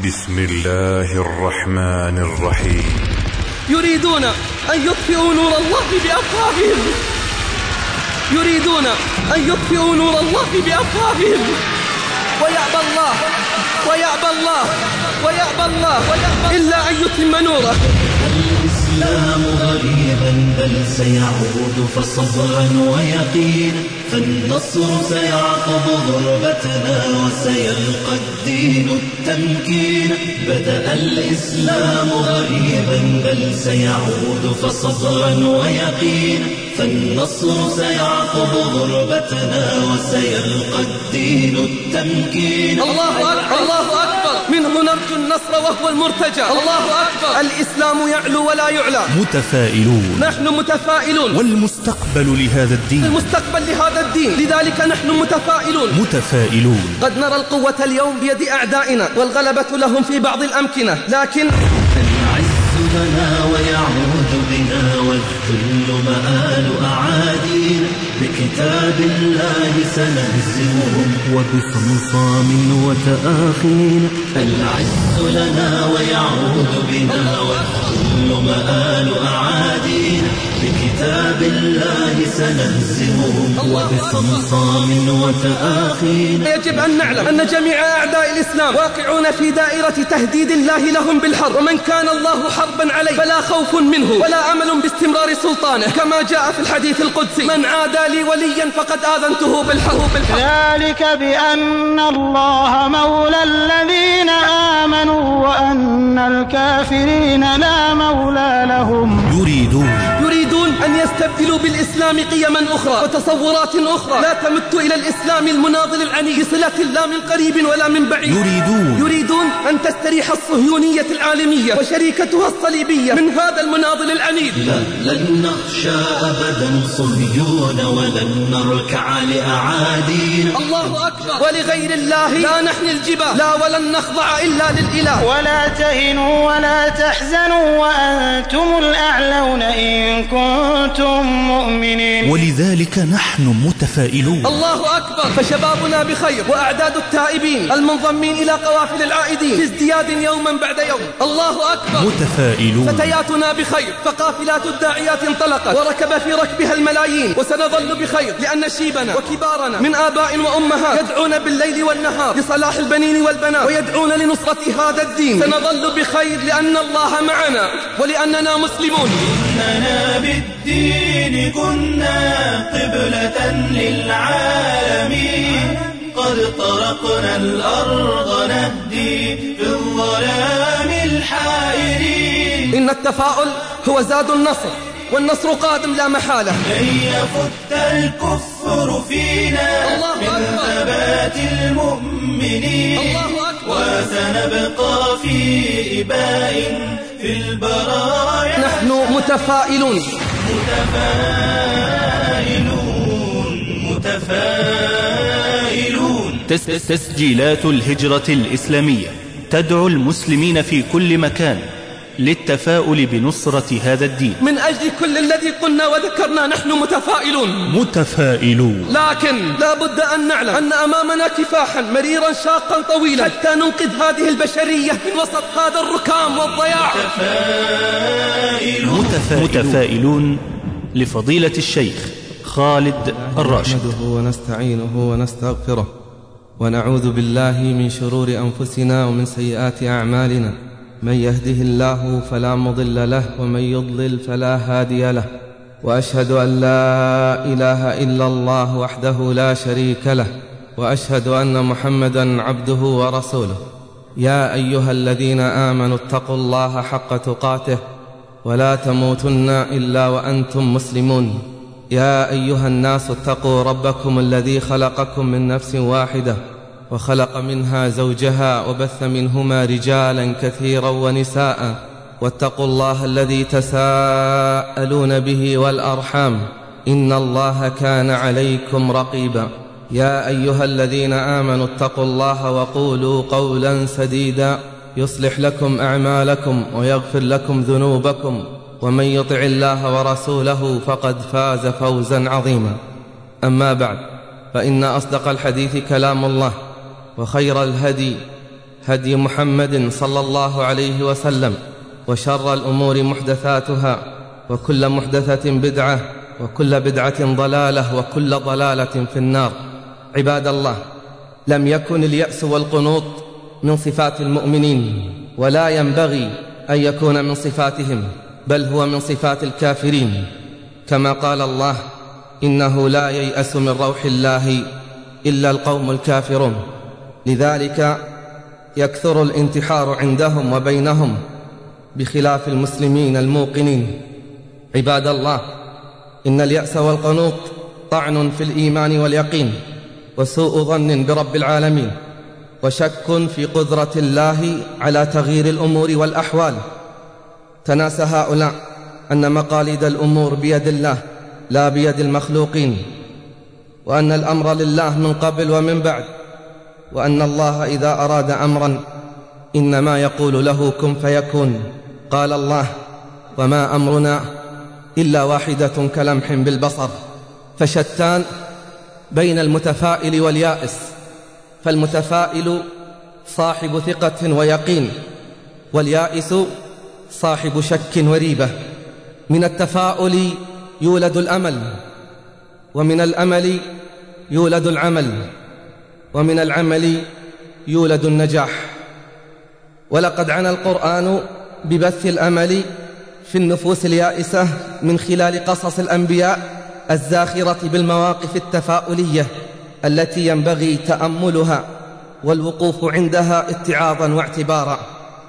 بسم الله الرحمن الرحيم. يريدون أن يطفئوا نور الله بأفواههم، يريدون أن يطفئوا نور الله بأفواههم، ويأبى الله ويأبى الله ويأبى الله إلا أن يتم نوره. الإسلام غريبا بل سيعود فصبرا ويقينا، فالنصر سيعقب ضربتنا وسيلقى الدين التمكين. بدأ الإسلام غريبا بل سيعود فصبرا ويقينا، فالنصر سيعقب ضربتنا وسيلقى الدين التمكين. الله أكبر الله أكبر، منه نرجو النصر وهو المرتجى. الله أكبر، الإسلام يعلو ولا يعلى. متفائلون، نحن متفائلون، والمستقبل لهذا الدين، المستقبل لهذا الدين، لذلك نحن متفائلون. متفائلون. قد نرى القوة اليوم بيد أعدائنا والغلبة لهم في بعض الأمكنة، لكن العز لنا ويعود بنا والذل مآل أعادينا. بكتاب الله سنهزمهم وبصمصام وتآخينا. العز لنا ويعود بنا والذل مآل أعادينا. بكتاب الله سنهزمهم وبصمصام وتآخينا. يجب أن نعلم أن جميع أعداء الإسلام واقعون في دائرة تهديد الله لهم بالحرب، ومن كان الله حربا عليه فلا خوف منه ولا أمل باستمرار سلطانه، كما جاء في الحديث القدسي: من عادى لي وليا فقد آذنته بالحرب. ذلك بأن الله مولى الذين آمنوا وأن الكافرين لا مولى لهم. يريدون أن يستبدلوا بالإسلام قيما أخرى وتصورات أخرى لا تمت إلى الإسلام المناضل العني بصلة لا من قريب ولا من بعيد. يريدون أن تستريح الصهيونية العالمية وشريكتها الصليبية من هذا المناضل العنيد. لن نخشى أبدا صهيون ولن نركع لأعادينا. الله أكبر، ولغير الله لا نحني الجبال، لا ولن نخضع إلا للإله. ولا تهنوا ولا تحزنوا وأنتم الأعلون إن كنتم مؤمنين. ولذلك نحن متفائلون. الله أكبر، فشبابنا بخير وأعداد التائبين المنضمين إلى قوافل العائدين في ازدياد يوما بعد يوم. الله أكبر، متفائلون. فتياتنا بخير فقافلات الداعيات انطلقت وركب في ركبها الملايين، وسنظل بخير لأن شيبنا وكبارنا من آباء وأمهات يدعون بالليل والنهار لصلاح البنين والبنات ويدعون لنصرة هذا الدين. سنظل بخير لأن الله معنا ولأننا مسلمون. إننا بالدين كنا قبلة للعالمين، قد طرقنا الأرض نهدي في الظلام الحائرين. إن التفاؤل هو زاد النصر، والنصر قادم لا محالة. لن يفت الكفر فينا من ثبات المؤمنين، وسنبقى في إباء في البرايا. نحن متفائلون. تسجيلات الهجرة الإسلامية تدعو المسلمين في كل مكان للتفاؤل بنصرة هذا الدين. من أجل كل الذي قلنا وذكرنا نحن متفائلون. لكن لا بد أن نعلم أن أمامنا كفاحا مريرا شاقا طويلا حتى ننقذ هذه البشرية من وسط هذا الركام والضياع. متفائلون لفضيلة الشيخ خالد الراشد. نحمده ونستعينه ونستغفره ونعوذ بالله من شرور أنفسنا ومن سيئات أعمالنا. من يهده الله فلا مضل له ومن يضلل فلا هادي له، وأشهد أن لا إله إلا الله وحده لا شريك له، وأشهد أن محمدا عبده ورسوله. يا أيها الذين آمنوا اتقوا الله حق تقاته ولا تموتن إلا وأنتم مسلمون. يا أيها الناس اتقوا ربكم الذي خلقكم من نفس واحدة وخلق منها زوجها وبث منهما رجالا كثيرا ونساء، واتقوا الله الذي تساءلون به والأرحام، إن الله كان عليكم رقيبا. يا أيها الذين آمنوا اتقوا الله وقولوا قولا سديدا يصلح لكم أعمالكم ويغفر لكم ذنوبكم، ومن يطع الله ورسوله فقد فاز فوزا عظيما. أما بعد، فإن أصدق الحديث كلام الله، وخير الهدي هدي محمد صلى الله عليه وسلم، وشر الأمور محدثاتها، وكل محدثة بدعة، وكل بدعة ضلالة، وكل ضلالة في النار. عباد الله، لم يكن اليأس والقنوط من صفات المؤمنين، ولا ينبغي أن يكون من صفاتهم، بل هو من صفات الكافرين، كما قال الله: إنه لا ييأس من روح الله إلا القوم الكافرون. لذلك يكثر الانتحار عندهم وبينهم، بخلاف المسلمين الموقنين. عباد الله، إن اليأس والقنوط طعن في الإيمان واليقين، وسوء ظن برب العالمين، وشك في قدرة الله على تغيير الأمور والأحوال. تناسى هؤلاء أن مقاليد الأمور بيد الله لا بيد المخلوقين، وأن الأمر لله من قبل ومن بعد، وأن الله إذا أراد أمرا إنما يقول له كن فيكون. قال الله: وما أمرنا إلا واحدة كلمح بالبصر. فشتان بين المتفائل واليائس، فالمتفائل صاحب ثقة ويقين، واليائس صاحب شك وريبة. من التفاؤل يولد الأمل، ومن الأمل يولد العمل، ومن العمل يولد النجاح. ولقد عنى القرآن ببث الأمل في النفوس اليائسة من خلال قصص الأنبياء الزاخرة بالمواقف التفاؤلية التي ينبغي تأملها والوقوف عندها اتعاظا واعتبارا.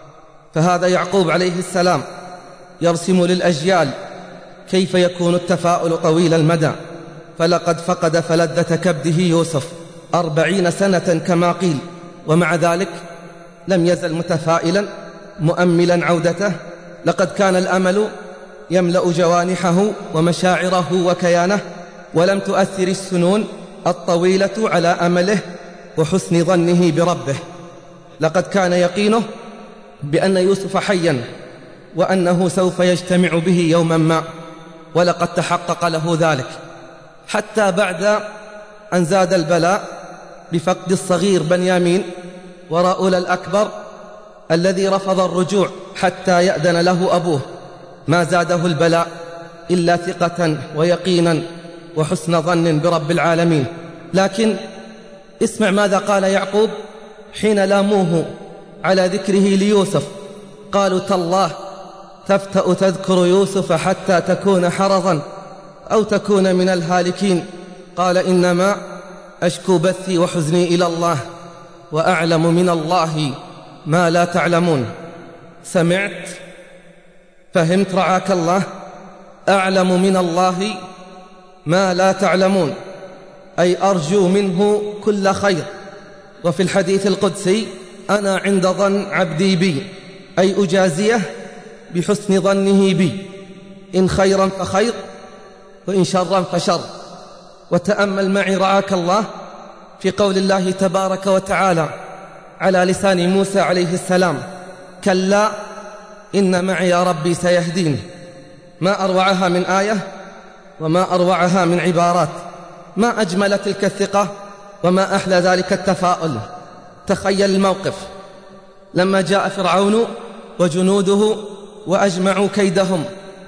فهذا يعقوب عليه السلام يرسم للأجيال كيف يكون التفاؤل طويل المدى، فلقد فقد فلذة كبده يوسف 40 سنة كما قيل، ومع ذلك لم يزل متفائلا مؤملا عودته. لقد كان الأمل يملأ جوانحه ومشاعره وكيانه، ولم تؤثر السنون الطويلة على أمله وحسن ظنه بربه. لقد كان يقينه بأن يوسف حيا، وأنه سوف يجتمع به يوما ما، ولقد تحقق له ذلك، حتى بعد أن زاد البلاء بفقد الصغير بنيامين ورؤول الأكبر الذي رفض الرجوع حتى يأذن له أبوه. ما زاده البلاء إلا ثقة ويقينا وحسن ظن برب العالمين. لكن اسمع ماذا قال يعقوب حين لاموه على ذكره ليوسف. قالوا: تالله تفتأ تذكر يوسف حتى تكون حرضا أو تكون من الهالكين. قال: إنما أشكو بثي وحزني إلى الله، وأعلم من الله ما لا تعلمون. سمعت؟ فهمت رعاك الله؟ أعلم من الله ما لا تعلمون، أي أرجو منه كل خير. وفي الحديث القدسي: أنا عند ظن عبدي بي، أي أجازيه بحسن ظنه بي، إن خيرا فخير، وإن شرا فشر. وتأمل معي رعاك الله في قول الله تبارك وتعالى على لسان موسى عليه السلام: كلا إن معي يا ربي سيهدين. ما أروعها من آية، وما أروعها من عبارات، ما أجمل تلك الثقة، وما أحلى ذلك التفاؤل. تخيل الموقف لما جاء فرعون وجنوده وأجمعوا كيدهم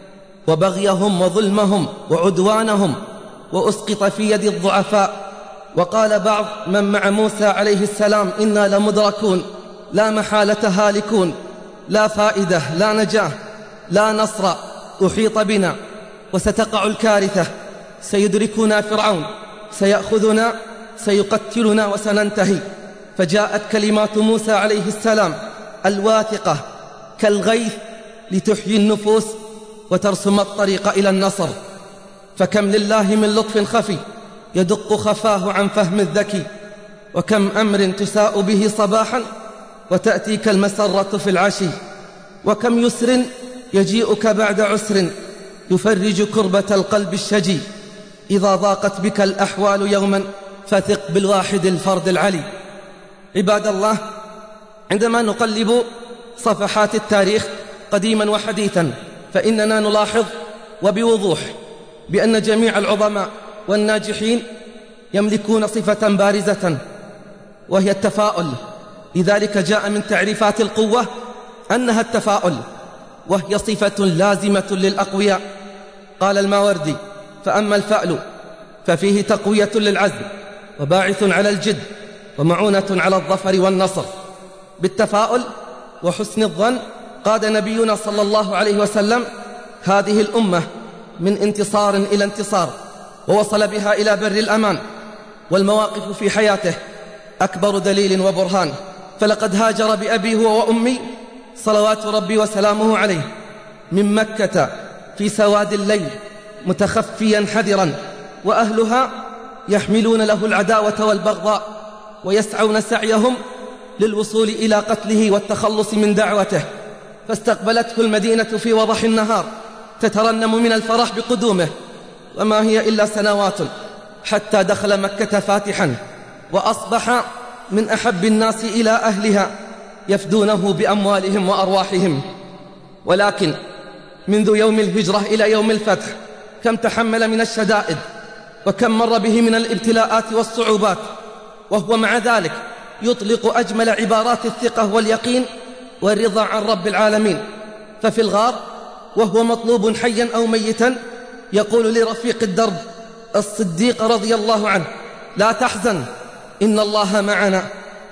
وبغيهم وظلمهم وعدوانهم، وأسقط في يد الضعفاء، وقال بعض من مع موسى عليه السلام: إنا لمدركون، لا محالة هالكون، لا فائدة، لا نجاة، لا نصر، أحيط بنا وستقع الكارثة، سيدركنا فرعون، سيأخذنا، سيقتلنا وسننتهي. فجاءت كلمات موسى عليه السلام الواثقة كالغيث لتحيي النفوس وترسم الطريق إلى النصر. فكم لله من لطف خفي يدق خفاه عن فهم الذكي، وكم أمر تساء به صباحا وتأتيك المسرة في العشي، وكم يسر يجيئك بعد عسر يفرج كربة القلب الشجي. إذا ضاقت بك الأحوال يوما فثق بالواحد الفرد العلي. عباد الله، عندما نقلب صفحات التاريخ قديما وحديثا، فإننا نلاحظ وبوضوح بأن جميع العظماء والناجحين يملكون صفة بارزة، وهي التفاؤل. لذلك جاء من تعريفات القوة أنها التفاؤل، وهي صفة لازمة للأقوياء. قال الماوردي: فأما الفأل ففيه تقوية للعزم وباعث على الجد ومعونة على الظفر والنصر. بالتفاؤل وحسن الظن قاد نبينا صلى الله عليه وسلم هذه الأمة من انتصار إلى انتصار، ووصل بها إلى بر الأمان. والمواقف في حياته أكبر دليل وبرهان، فلقد هاجر بأبي هو وأمي صلوات ربي وسلامه عليه من مكة في سواد الليل متخفيا حذرا، وأهلها يحملون له العداوة والبغضاء ويسعون سعيهم للوصول إلى قتله والتخلص من دعوته. فاستقبلته المدينة في وضح النهار تترنم من الفرح بقدومه، وما هي إلا سنوات حتى دخل مكة فاتحا، وأصبح من أحب الناس إلى أهلها يفدونه بأموالهم وأرواحهم. ولكن منذ يوم الهجرة إلى يوم الفتح كم تحمل من الشدائد، وكم مر به من الابتلاءات والصعوبات، وهو مع ذلك يطلق أجمل عبارات الثقة واليقين والرضا عن رب العالمين. ففي الغار وهو مطلوب حيا أو ميتا يقول لرفيق الدرب الصديق رضي الله عنه: لا تحزن إن الله معنا.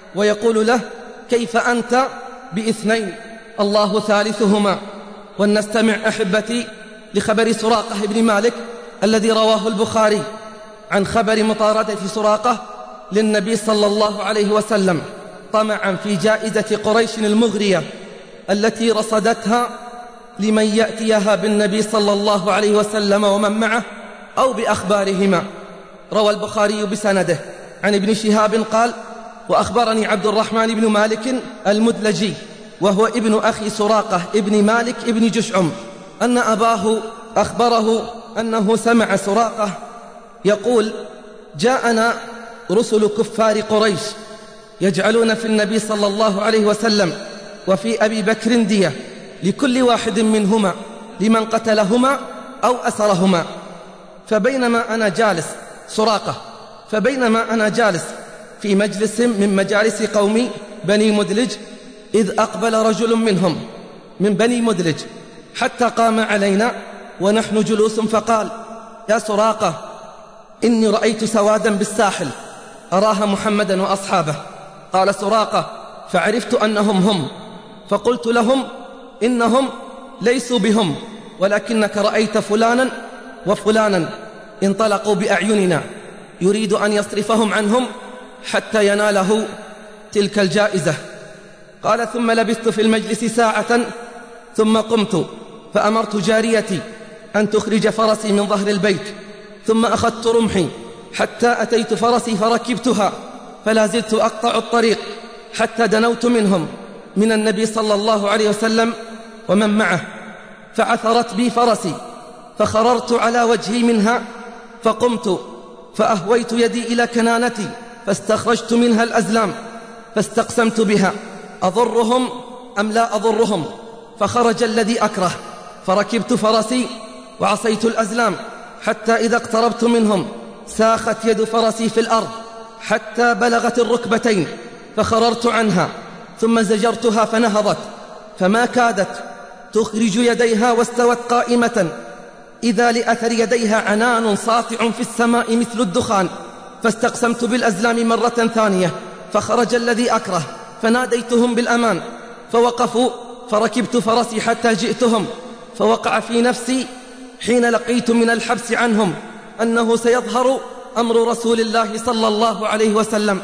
ويقول له: كيف أنت باثنين الله ثالثهما. ولنستمع أحبتي لخبر سراقة بن مالك الذي رواه البخاري عن خبر مطاردة سراقة للنبي صلى الله عليه وسلم طمعا في جائزة قريش المغرية التي رصدتها لمن يأتيها بالنبي صلى الله عليه وسلم ومن معه أو بأخبارهما. روى البخاري بسنده عن ابن شهاب قال: وأخبرني عبد الرحمن بن مالك المدلجي وهو ابن أخي سراقة ابن مالك ابن جشعم أن أباه أخبره أنه سمع سراقة يقول: جاءنا رسل كفار قريش يجعلون في النبي صلى الله عليه وسلم وفي أبي بكر دية لكل واحد منهما لمن قتلهما أو أسرهما. فبينما أنا جالس في مجلس من مجالس قومي بني مدلج إذ أقبل رجل منهم من بني مدلج حتى قام علينا ونحن جلوس فقال: يا سراقة، إني رأيت سوادا بالساحل أراها محمدا وأصحابه. قال سراقة: فعرفت أنهم هم، فقلت لهم: إنهم ليسوا بهم، ولكنك رأيت فلانا وفلانا انطلقوا بأعيننا يريد أن يصرفهم عنهم حتى يناله تلك الجائزة. قال: ثم لبثت في المجلس ساعة ثم قمت فأمرت جاريتي أن تخرج فرسي من ظهر البيت، ثم أخذت رمحي حتى أتيت فرسي فركبتها، فلا زلت أقطع الطريق حتى دنوت منهم من النبي صلى الله عليه وسلم ومن معه، فعثرت بي فرسي فخررت على وجهي منها، فقمت فأهويت يدي إلى كنانتي فاستخرجت منها الأزلام فاستقسمت بها أضرهم أم لا أضرهم، فخرج الذي أكره، فركبت فرسي وعصيت الأزلام حتى إذا اقتربت منهم ساخت يد فرسي في الأرض حتى بلغت الركبتين، فخررت عنها ثم زجرتها فنهضت، فما كادت تخرج يديها واستوت قائمة إذا لأثر يديها عنان ساطع في السماء مثل الدخان، فاستقسمت بالأزلام مرة ثانية، فخرج الذي أكره فناديتهم بالأمان، فوقفوا، فركبت فرسي حتى جئتهم، فوقع في نفسي حين لقيت من الحبس عنهم أنه سيظهر أمر رسول الله صلى الله عليه وسلم،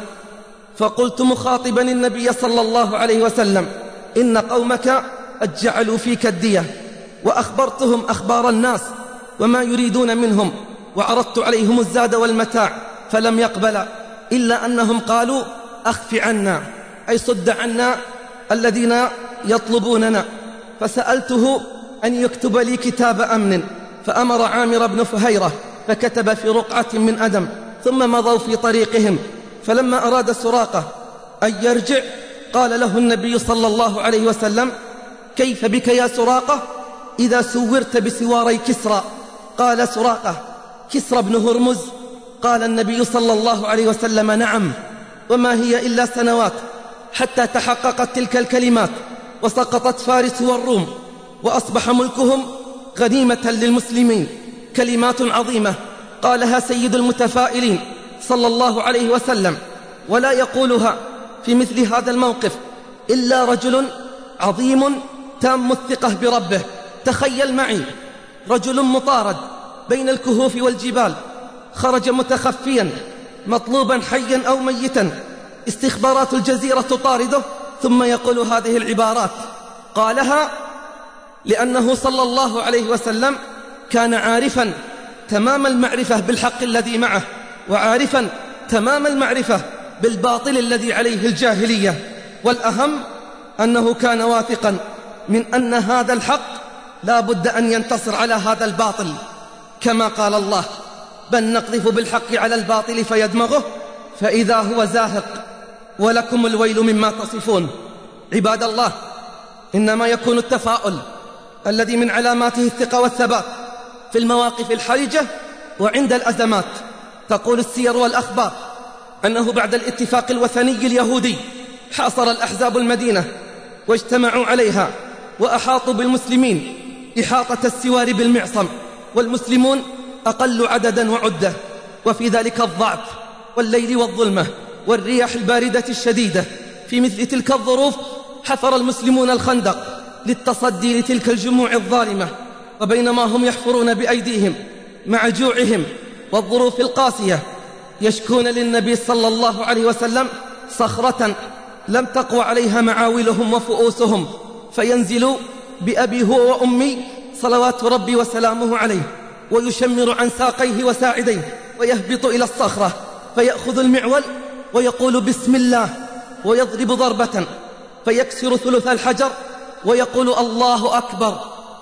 فقلت مخاطبا النبي صلى الله عليه وسلم: إن قومك قد جعلوا فيك الدية. وأخبرتهم أخبار الناس وما يريدون منهم، وعرضت عليهم الزاد والمتاع فلم يقبل، إلا أنهم قالوا: أخف عنا، أي صد عنا الذين يطلبوننا. فسألته أن يكتب لي كتاب أمن، فأمر عامر بن فهيرة فكتب في رقعة من أدم، ثم مضوا في طريقهم. فلما أراد سراقة أن يرجع قال له النبي صلى الله عليه وسلم: كيف بك يا سراقة إذا سورت بسواري كسرى؟ قال سراقة: كسرى بن هرمز؟ قال النبي صلى الله عليه وسلم: نعم، وما هي إلا سنوات حتى تحققت تلك الكلمات وسقطت فارس والروم وأصبح ملكهم غنيمة للمسلمين. كلمات عظيمة قالها سيد المتفائلين صلى الله عليه وسلم، ولا يقولها في مثل هذا الموقف إلا رجل عظيم تام الثقة بربه. تخيل معي رجل مطارد بين الكهوف والجبال، خرج متخفيا مطلوبا حيا أو ميتا، استخبارات الجزيرة تطارده، ثم يقول هذه العبارات. قالها لأنه صلى الله عليه وسلم كان عارفا تمام المعرفة بالحق الذي معه، وعارفا تمام المعرفة بالباطل الذي عليه الجاهلية، والأهم أنه كان واثقا من أن هذا الحق لا بد أن ينتصر على هذا الباطل، كما قال الله: بل نقذف بالحق على الباطل فيدمغه فإذا هو زاهق ولكم الويل مما تصفون. عباد الله، إنما يكون التفاؤل الذي من علاماته الثقة والثبات في المواقف الحرجة وعند الأزمات. تقول السير والأخبار أنه بعد الاتفاق الوثني اليهودي حاصر الأحزاب المدينة واجتمعوا عليها وأحاطوا بالمسلمين إحاطة السوار بالمعصم، والمسلمون أقل عددا وعدة، وفي ذلك الضعف والليل والظلمة والرياح الباردة الشديدة. في مثل تلك الظروف حفر المسلمون الخندق للتصدي لتلك الجموع الظالمة، وبينما هم يحفرون بأيديهم مع جوعهم والظروف القاسية يشكون للنبي صلى الله عليه وسلم صخرة لم تقوى عليها معاولهم وفؤوسهم، فينزل بأبي هو وأمي صلوات ربي وسلامه عليه، ويشمر عن ساقيه وساعديه ويهبط إلى الصخرة فيأخذ المعول ويقول بسم الله، ويضرب ضربة فيكسر ثلث الحجر ويقول الله أكبر،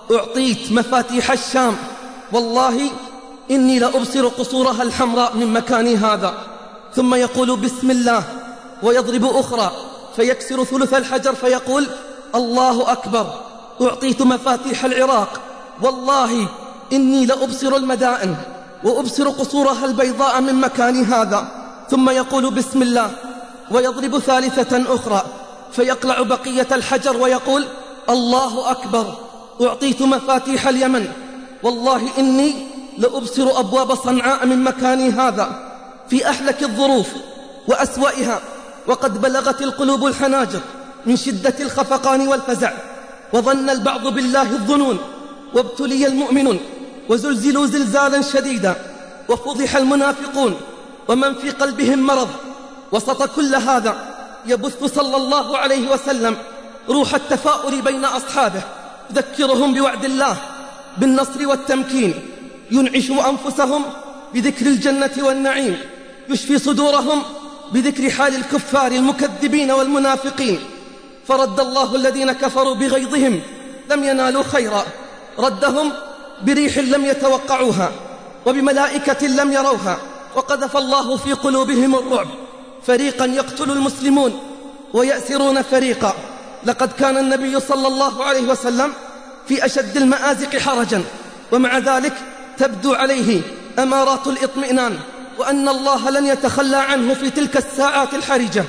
أعطيت مفاتيح الشام، والله إني لأبصر قصورها الحمراء من مكاني هذا. ثم يقول بسم الله ويضرب أخرى فيكسر ثلث الحجر فيقول الله أكبر، أعطيت مفاتيح العراق، والله إني لأبصر المدائن وأبصر قصورها البيضاء من مكاني هذا. ثم يقول بسم الله ويضرب ثالثة أخرى فيقلع بقية الحجر ويقول الله أكبر، أعطيت مفاتيح اليمن، والله إني لأبصر أبواب صنعاء من مكاني هذا. في أحلك الظروف وأسوأها، وقد بلغت القلوب الحناجر من شدة الخفقان والفزع، وظن البعض بالله الظنون، وابتلي المؤمنون وزلزلوا زلزالا شديدا، وفضح المنافقون ومن في قلبهم مرض. وسط كل هذا يبث صلى الله عليه وسلم روح التفاؤل بين أصحابه، يذكرهم بوعد الله بالنصر والتمكين، ينعش أنفسهم بذكر الجنة والنعيم، يشفي صدورهم بذكر حال الكفار المكذبين والمنافقين. فرد الله الذين كفروا بغيظهم لم ينالوا خيرا، ردهم بريح لم يتوقعوها وبملائكة لم يروها، وقذف الله في قلوبهم الرعب، فريقا يقتل المسلمون ويأسرون فريقا. لقد كان النبي صلى الله عليه وسلم في أشد المآزق حرجا، ومع ذلك تبدو عليه أمارات الإطمئنان، وأن الله لن يتخلى عنه في تلك الساعات الحرجة.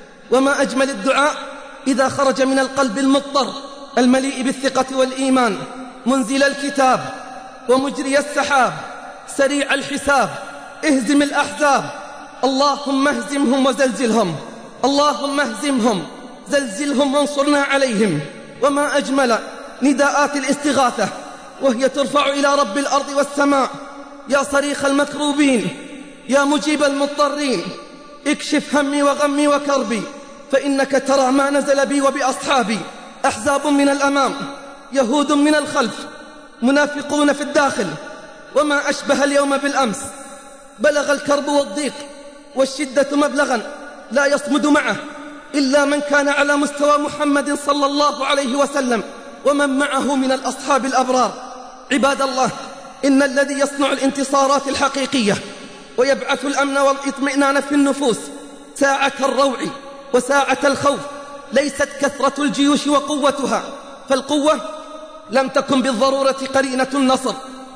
وما أجمل الدعاء إذا خرج من القلب المضطر المليء بالثقة والإيمان: منزل الكتاب ومجري السحاب سريع الحساب اهزم الأحزاب، اللهم اهزمهم وزلزلهم، اللهم اهزمهم زلزلهم وانصرنا عليهم. وما أجمل نداءات الاستغاثة وهي ترفع إلى رب الأرض والسماء: يا صريخ المكروبين، يا مجيب المضطرين، اكشف همي وغمي وكربي، فإنك ترى ما نزل بي وبأصحابي، أحزاب من الأمام، يهود من الخلف، منافقون في الداخل. وما أشبه اليوم بالأمس، بلغ الكرب والضيق والشدة مبلغا لا يصمد معه إلا من كان على مستوى محمد صلى الله عليه وسلم ومن معه من الأصحاب الأبرار. عباد الله، إن الذي يصنع الانتصارات الحقيقية ويبعث الأمن والإطمئنان في النفوس ساعة الروع وساعة الخوف ليست كثرة الجيوش وقوتها، فالقوة لم تكن بالضرورة قرينة النصر،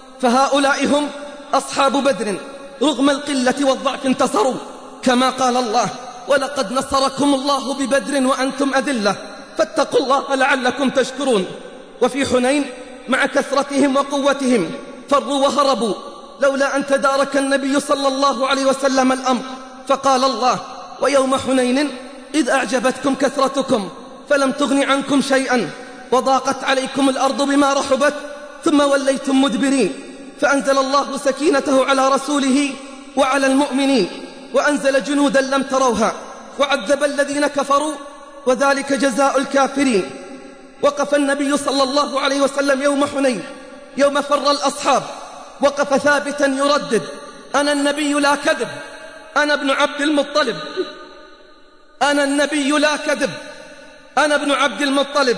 فهؤلاء هم أصحاب بدر، رغم القلة والضعف انتصروا، كما قال الله: ولقد نصركم الله ببدر وأنتم أذلة فاتقوا الله لعلكم تشكرون. وفي حنين مع كثرتهم وقوتهم فروا وهربوا لولا أن تدارك النبي صلى الله عليه وسلم الأمر، فقال الله: ويوم حنين إذ أعجبتكم كثرتكم فلم تغن عنكم شيئا وضاقت عليكم الأرض بما رحبت ثم وليتم مدبرين، فأنزل الله سكينته على رسوله وعلى المؤمنين وأنزل جنودا لم تروها وعذب الذين كفروا وذلك جزاء الكافرين. وقف النبي صلى الله عليه وسلم يوم حنين يوم فر الأصحاب، وقف ثابتا يردد: أنا النبي لا كذب، أنا ابن عبد المطلب، أنا النبي لا كذب، أنا ابن عبد المطلب.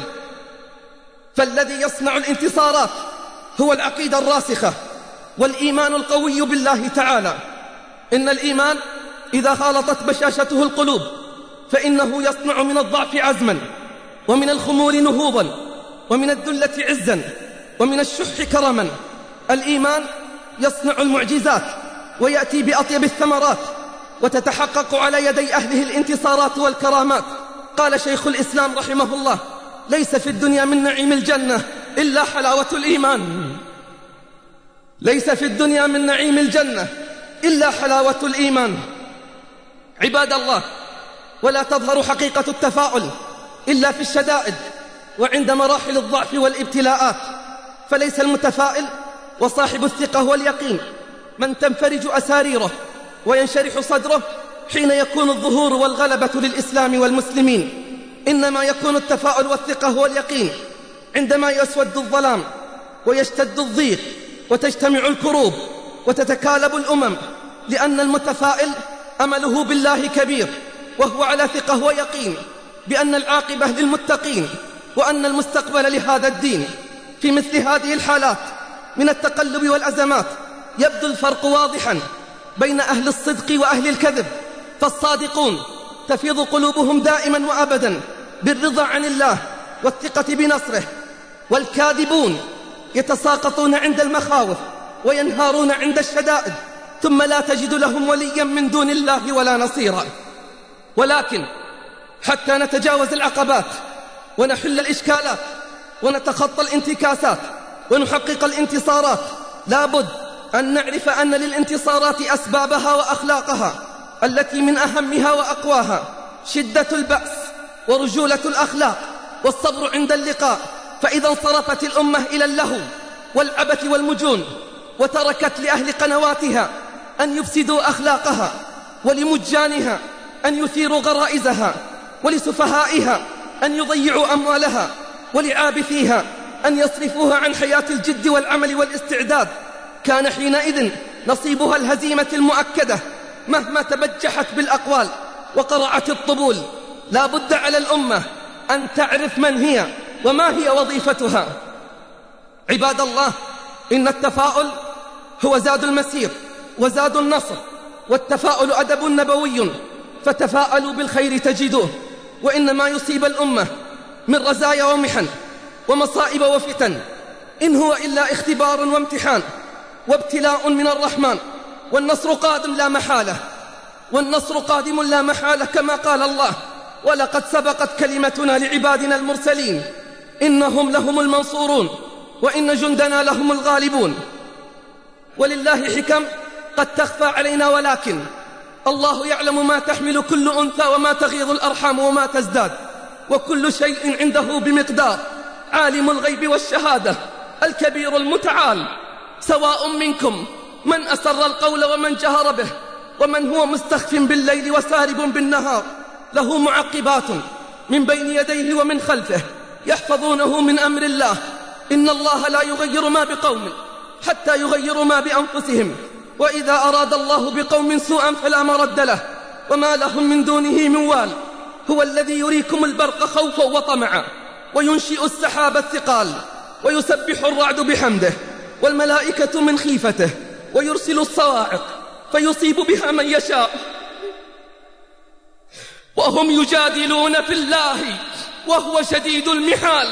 فالذي يصنع الانتصارات هو العقيدة الراسخة والإيمان القوي بالله تعالى. إن الإيمان إذا خالطت بشاشته القلوب فإنه يصنع من الضعف عزما، ومن الخمول نهوضا، ومن الذلة عزا، ومن الشح كرما. الإيمان يصنع المعجزات ويأتي بأطيب الثمرات، وتتحقق على يدي أهله الانتصارات والكرامات. قال شيخ الإسلام رحمه الله: ليس في الدنيا من نعيم الجنة إلا حلاوة الإيمان. ليس في الدنيا من نعيم الجنة إلا حلاوة الإيمان. عباد الله، ولا تظهر حقيقة التفاؤل إلا في الشدائد وعند مراحل الضعف والابتلاءات. فليس المتفائل وصاحب الثقة واليقين من تنفرج أساريره وينشرح صدره حين يكون الظهور والغلبة للإسلام والمسلمين. إنما يكون التفاؤل والثقة واليقين عندما يسود الظلام ويشتد الضيق وتجتمع الكروب وتتكالب الأمم، لأن المتفائل أمله بالله كبير، وهو على ثقة ويقين بأن العاقبة للمتقين وأن المستقبل لهذا الدين. في مثل هذه الحالات من التقلب والأزمات يبدو الفرق واضحا بين أهل الصدق وأهل الكذب. فالصادقون تفيض قلوبهم دائما وأبدا بالرضا عن الله والثقة بنصره، والكاذبون يتساقطون عند المخاوف وينهارون عند الشدائد، ثم لا تجد لهم وليا من دون الله ولا نصيرا. ولكن حتى نتجاوز العقبات ونحل الإشكالات ونتخطى الانتكاسات ونحقق الانتصارات، لابد أن نعرف أن للانتصارات أسبابها وأخلاقها، التي من أهمها وأقواها شدة البأس ورجولة الأخلاق والصبر عند اللقاء. فإذا انصرفت الأمة إلى اللهو والعبث والمجون وتركت لأهل قنواتها أن يفسدوا أخلاقها، ولمجانها أن يثيروا غرائزها، ولسفهائها أن يضيعوا أموالها، ولعابثيها أن يصرفوها عن حياة الجد والعمل والاستعداد، كان حينئذ نصيبها الهزيمة المؤكدة مهما تبجحت بالأقوال وقرعت الطبول. لا بد على الأمة أن تعرف من هي وما هي وظيفتها. عباد الله، إن التفاؤل هو زاد المسير وزاد النصر، والتفاؤل أدب نبوي، فتفاءلوا بالخير تجدوه. وإنما يصيب الأمة من رزايا ومحن ومصائب وفتن إن هو إلا اختبار وامتحان وابتلاء من الرحمن، والنصر قادم لا محالة، والنصر قادم لا محالة، كما قال الله: ولقد سبقت كلمتنا لعبادنا المرسلين إنهم لهم المنصورون وإن جندنا لهم الغالبون. ولله حكم قد تخفى علينا، ولكن الله يعلم ما تحمل كل أنثى وما تغيض الأرحام وما تزداد، وكل شيء عنده بمقدار. عالم الغيب والشهادة الكبير المتعال، سواء منكم من أسر القول ومن جهر به، ومن هو مستخف بالليل وسارب بالنهار، له معقبات من بين يديه ومن خلفه يحفظونه من أمر الله. إن الله لا يغير ما بقوم حتى يغيروا ما بأنفسهم، وإذا أراد الله بقوم سوءا فلا مرد له وما لهم من دونه من وال. هو الذي يريكم البرق خوفا وطمعا وينشئ السحاب الثقال، ويسبح الرعد بحمده والملائكة من خيفته، ويرسل الصواعق فيصيب بها من يشاء. وهم يجادلون في الله وهو شديد المحال.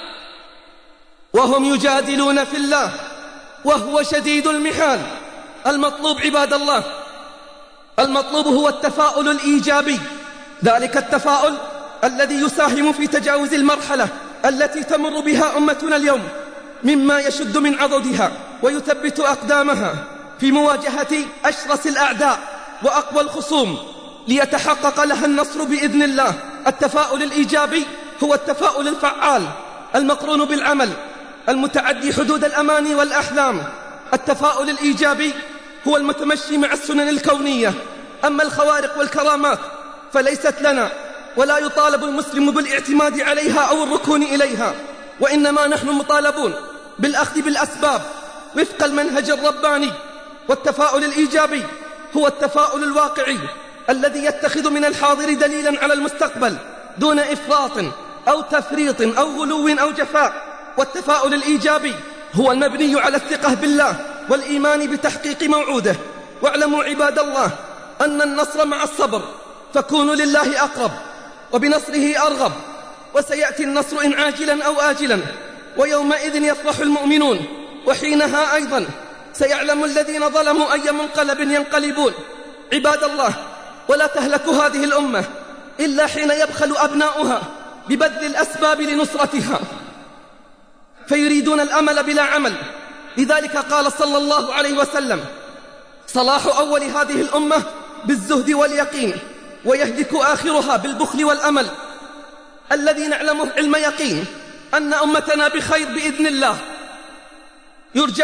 وهم يجادلون في الله وهو شديد المحال. المطلوب عباد الله، المطلوب هو التفاؤل الإيجابي ذلك التفاؤل الذي يساهم في تجاوز المرحلة التي تمر بها أمتنا اليوم مما يشد من عضدها ويثبت أقدامها في مواجهة أشرس الأعداء وأقوى الخصوم ليتحقق لها النصر بإذن الله. التفاؤل الإيجابي هو التفاؤل الفعال المقرون بالعمل المتعدي حدود الأماني والأحلام. التفاؤل الإيجابي هو المتمشي مع السنن الكونية. أما الخوارق والكرامات فليست لنا، ولا يطالب المسلم بالاعتماد عليها أو الركون إليها، وإنما نحن مطالبون بالأخذ بالأسباب وفق المنهج الرباني. والتفاؤل الإيجابي هو التفاؤل الواقعي الذي يتخذ من الحاضر دليلا على المستقبل دون إفراط أو تفريط أو غلو أو جفاء. والتفاؤل الإيجابي هو المبني على الثقة بالله والإيمان بتحقيق موعوده. واعلموا عباد الله أن النصر مع الصبر، فكونوا لله أقرب وبنصره أرغب، وسيأتي النصر إن عاجلا أو آجلا، ويومئذ يفرح المؤمنون، وحينها أيضا سيعلم الذين ظلموا أي منقلب ينقلبون. عباد الله، ولا تهلك هذه الأمة إلا حين يبخل أبناؤها ببذل الأسباب لنصرتها، فيريدون الأمل بلا عمل. لذلك قال صلى الله عليه وسلم: صلاح أول هذه الأمة بالزهد واليقين، ويهلك آخرها بالبخل والأمل. الذي نعلمه علم يقين أن أمتنا بخير بإذن الله، يرجى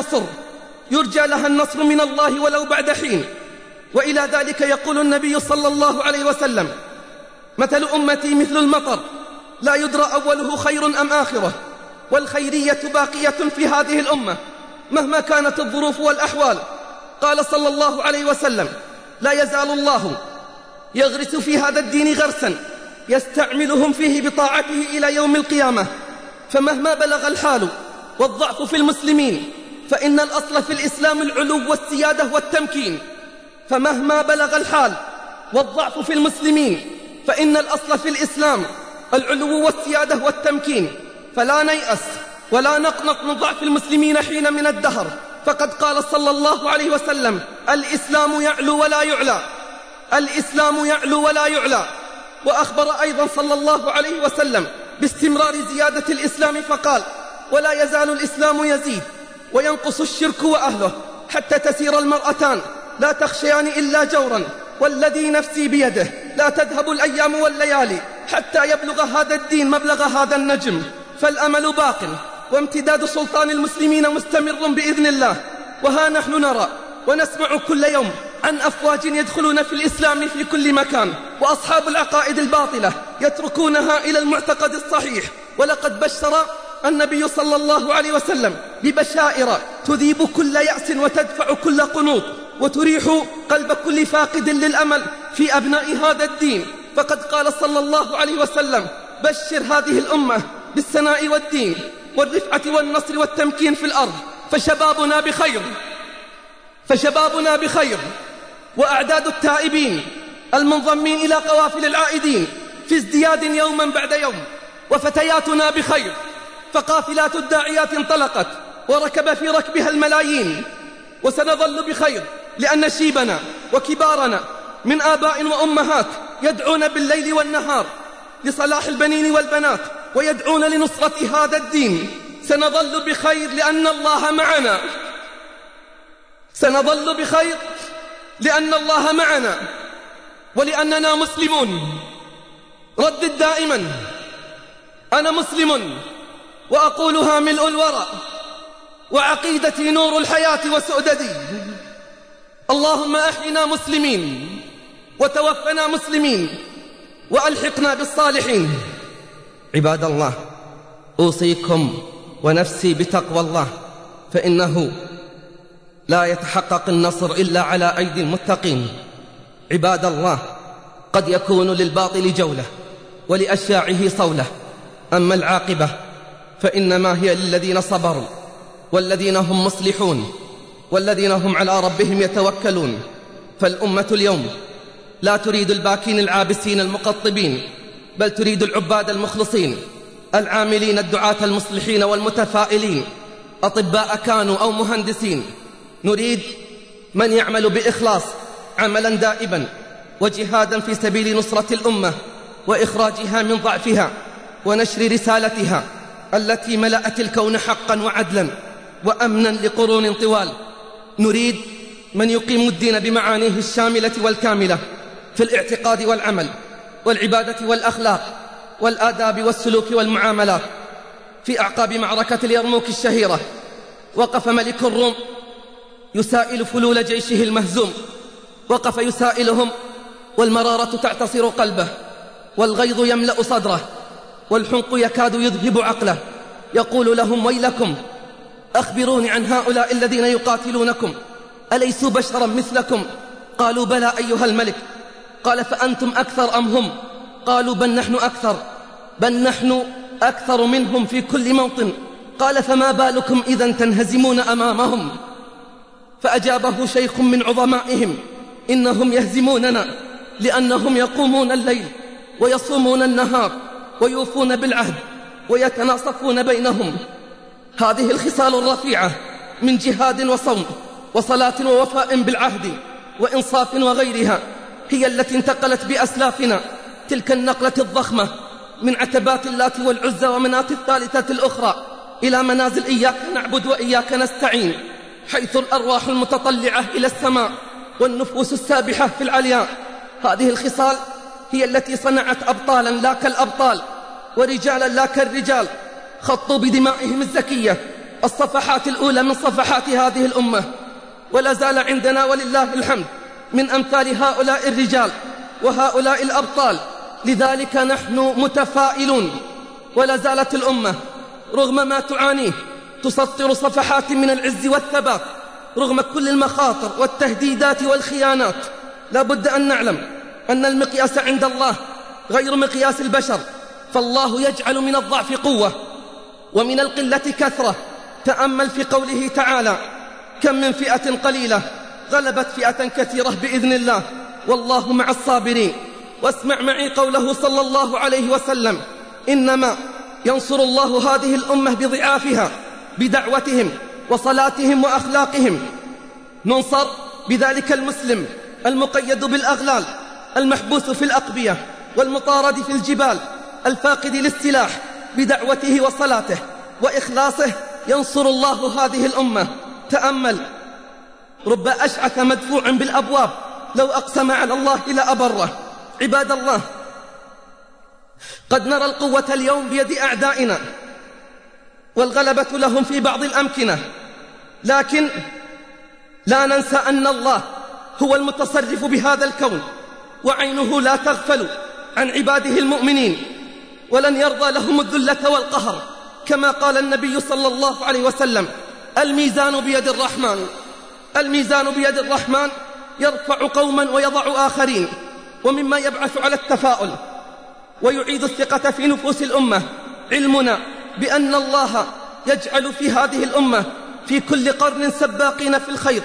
لها النصر من الله ولو بعد حين. وإلى ذلك يقول النبي صلى الله عليه وسلم: مثل أمتي مثل المطر، لا يدرى أوله خير أم آخره، والخيرية باقية في هذه الأمة مهما كانت الظروف والأحوال. قال صلى الله عليه وسلم: لا يزال الله يغرس في هذا الدين غرسا يستعملهم فيه بطاعته إلى يوم القيامة. فمهما بلغ الحال والضعف في المسلمين فإن الأصل في الإسلام العلو والسيادة والتمكين. فمهما بلغ الحال والضعف في المسلمين فإن الأصل في الإسلام العلو والسيادة والتمكين. فلا نيأس ولا نقنط من ضعف المسلمين حين من الدهر، فقد قال صلى الله عليه وسلم: الإسلام يعلو ولا يعلى، الإسلام يعلو ولا يعلى. وأخبر أيضا صلى الله عليه وسلم باستمرار زيادة الإسلام فقال: ولا يزال الإسلام يزيد وينقص الشرك وأهله حتى تسير المرأتان لا تخشيان إلا جورا، والذي نفسي بيده لا تذهب الأيام والليالي حتى يبلغ هذا الدين مبلغ هذا النجم. فالأمل باق وامتداد سلطان المسلمين مستمر بإذن الله. وها نحن نرى ونسمع كل يوم عن أفواج يدخلون في الإسلام في كل مكان، وأصحاب العقائد الباطلة يتركونها إلى المعتقد الصحيح. ولقد بشر النبي صلى الله عليه وسلم ببشائر تذيب كل يأس وتدفع كل قنوط وتريح قلب كل فاقد للأمل في أبناء هذا الدين. فقد قال صلى الله عليه وسلم: بشر هذه الأمة بالسناء والدين والرفعة والنصر والتمكين في الأرض، فشبابنا بخير وأعداد التائبين المنضمين إلى قوافل العائدين في ازدياد يوما بعد يوم، وفتياتنا بخير فقافلات الداعيات انطلقت وركب في ركبها الملايين. وسنظل بخير لأن شيبنا وكبارنا من آباء وأمهات يدعون بالليل والنهار لصلاح البنين والبنات ويدعون لنصرة هذا الدين. سنظل بخير لأن الله معنا، سنظل بخير لأن الله معنا ولأننا مسلمون. ردد دائما: أنا مسلم، وأقولها ملء الورى، وعقيدتي نور الحياة وسؤددي. اللهم أحينا مسلمين وتوفنا مسلمين وألحقنا بالصالحين. عباد الله، أوصيكم ونفسي بتقوى الله، فإنه لا يتحقق النصر إلا على أيدي المتقين. عباد الله، قد يكون للباطل جولة ولأشياعه صولة، أما العاقبة فإنما هي للذين صبروا والذين هم مصلحون والذين هم على ربهم يتوكلون. فالأمة اليوم لا تريد الباكين العابسين المقطبين، بل تريد العباد المخلصين العاملين الدعاة المصلحين والمتفائلين، أطباء كانوا أو مهندسين. نريد من يعمل بإخلاص عملا دائبا وجهادا في سبيل نصرة الأمة وإخراجها من ضعفها ونشر رسالتها التي ملأت الكون حقا وعدلا وأمنا لقرون طوال. نريد من يقيم الدين بمعانيه الشاملة والكاملة في الاعتقاد والعمل والعبادة والأخلاق والآداب والسلوك والمعاملات. في أعقاب معركة اليرموك الشهيرة وقف ملك الروم يسائل فلول جيشه المهزوم، وقف يسائلهم والمرارة تعتصر قلبه والغيظ يملأ صدره والحنق يكاد يذهب عقله. يقول لهم: ويلكم، أخبروني عن هؤلاء الذين يقاتلونكم، أليسوا بشرا مثلكم؟ قالوا: بلى أيها الملك. قال: فأنتم أكثر أم هم؟ قالوا: بل نحن أكثر، بل نحن أكثر منهم في كل موطن. قال: فما بالكم إذا تنهزمون أمامهم؟ فأجابه شيخ من عظمائهم: إنهم يهزموننا لأنهم يقومون الليل ويصومون النهار ويوفون بالعهد ويتناصفون بينهم. هذه الخصال الرفيعة من جهاد وصوم وصلاة ووفاء بالعهد وإنصاف وغيرها هي التي انتقلت بأسلافنا تلك النقلة الضخمة من عتبات اللات والعزى ومناة الثالثة الأخرى إلى منازل إياك نعبد وإياك نستعين، حيث الأرواح المتطلعة إلى السماء والنفوس السابحة في العلياء. هذه الخصال هي التي صنعت أبطالا لا كالأبطال ورجالا لا كالرجال، خطوا بدمائهم الزكية الصفحات الأولى من صفحات هذه الأمة. ولا زال عندنا ولله الحمد من أمثال هؤلاء الرجال وهؤلاء الأبطال، لذلك نحن متفائلون. ولا زالت الأمة رغم ما تعانيه تسطر صفحات من العز والثبات رغم كل المخاطر والتهديدات والخيانات. لا بد أن نعلم أن المقياس عند الله غير مقياس البشر، فالله يجعل من الضعف قوة ومن القلة كثرة. تأمل في قوله تعالى: كم من فئة قليلة غلبت فئة كثيرة بإذن الله والله مع الصابرين. واسمع معي قوله صلى الله عليه وسلم: إنما ينصر الله هذه الأمة بضعافها، بدعوتهم وصلاتهم وأخلاقهم. ننصر بذلك المسلم المقيد بالأغلال، المحبوس في الأقبية والمطارد في الجبال، الفاقد للسلاح، بدعوته وصلاته وإخلاصه ينصر الله هذه الأمة. تأمل: رب أشعث مدفوع بالأبواب لو أقسم على الله لأبره. عباد الله، قد نرى القوة اليوم بيد أعدائنا والغلبة لهم في بعض الأمكنة، لكن لا ننسى أن الله هو المتصرف بهذا الكون، وعينه لا تغفل عن عباده المؤمنين، ولن يرضى لهم الذلة والقهر، كما قال النبي صلى الله عليه وسلم: الميزان بيد الرحمن، الميزان بيد الرحمن يرفع قوما ويضع آخرين. ومما يبعث على التفاؤل ويعيد الثقة في نفوس الأمة علمنا بأن الله يجعل في هذه الأمة في كل قرن سباقين في الخير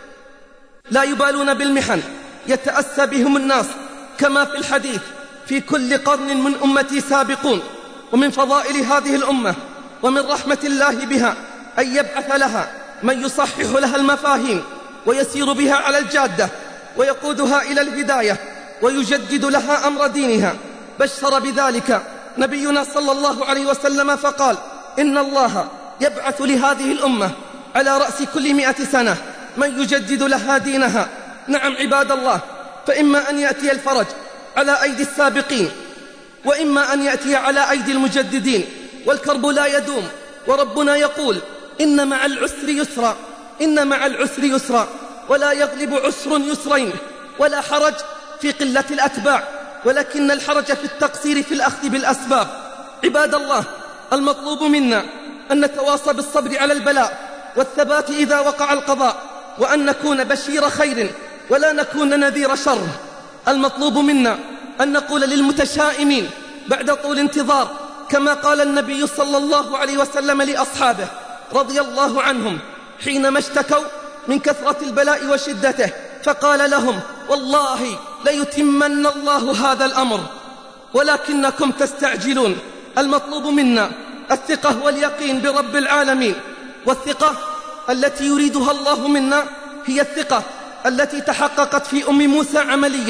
لا يبالون بالمحن، يتأسى بهم الناس، كما في الحديث: في كل قرن من أمتي سابقون. ومن فضائل هذه الأمة ومن رحمة الله بها أن يبعث لها من يصحح لها المفاهيم ويسير بها على الجادة ويقودها إلى الهداية ويجدد لها أمر دينها. بشر بذلك نبينا صلى الله عليه وسلم فقال: إن الله يبعث لهذه الأمة على رأس كل 100 سنة من يجدد لها دينها. نعم عباد الله، فإما أن يأتي الفرج على أيدي السابقين، وإما أن يأتي على أيدي المجددين، والكرب لا يدوم. وربنا يقول: إن مع العسر يسرا، إن مع العسر يسرا، ولا يغلب عسر يسرين، ولا حرج في قلة الأتباع، ولكن الحرج في التقصير في الأخذ بالأسباب. عباد الله، المطلوب منا أن نتواصى بالصبر على البلاء والثبات إذا وقع القضاء، وأن نكون بشير خير ولا نكون نذير شر. المطلوب منا أن نقول للمتشائمين بعد طول انتظار كما قال النبي صلى الله عليه وسلم لأصحابه رضي الله عنهم حينما اشتكوا من كثرة البلاء وشدته، فقال لهم: والله ليتمن الله هذا الأمر ولكنكم تستعجلون. المطلوب منا الثقة واليقين برب العالمين، والثقة التي يريدها الله منا هي الثقة التي تحققت في أم موسى عمليا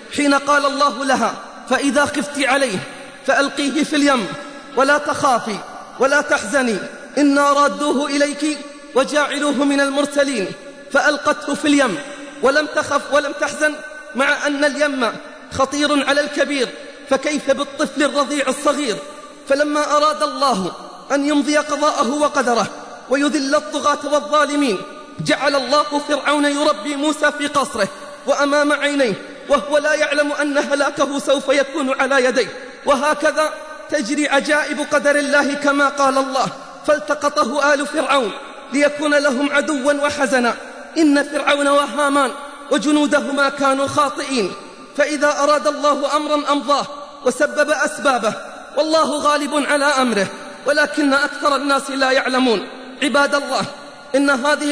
حين قال الله لها: فإذا خفت عليه فألقيه في اليم ولا تخافي ولا تحزني إنا رادوه إليك وجاعلوه من المرسلين. فألقته في اليم ولم تخف ولم تحزن، مع أن اليم خطير على الكبير، فكيف بالطفل الرضيع الصغير؟ فلما أراد الله أن يمضي قضاءه وقدره ويذل الطغاة والظالمين، جعل الله فرعون يربي موسى في قصره وأمام عينيه، وهو لا يعلم أن هلاكه سوف يكون على يديه. وهكذا تجري عجائب قدر الله كما قال الله: فالتقطه آل فرعون ليكون لهم عدوا وحزنا إن فرعون وهامان وجنودهما كانوا خاطئين. فإذا أراد الله أمرا أمضاه وسبب أسبابه، والله غالب على أمره، ولكن أكثر الناس لا يعلمون. عباد الله، إن هذه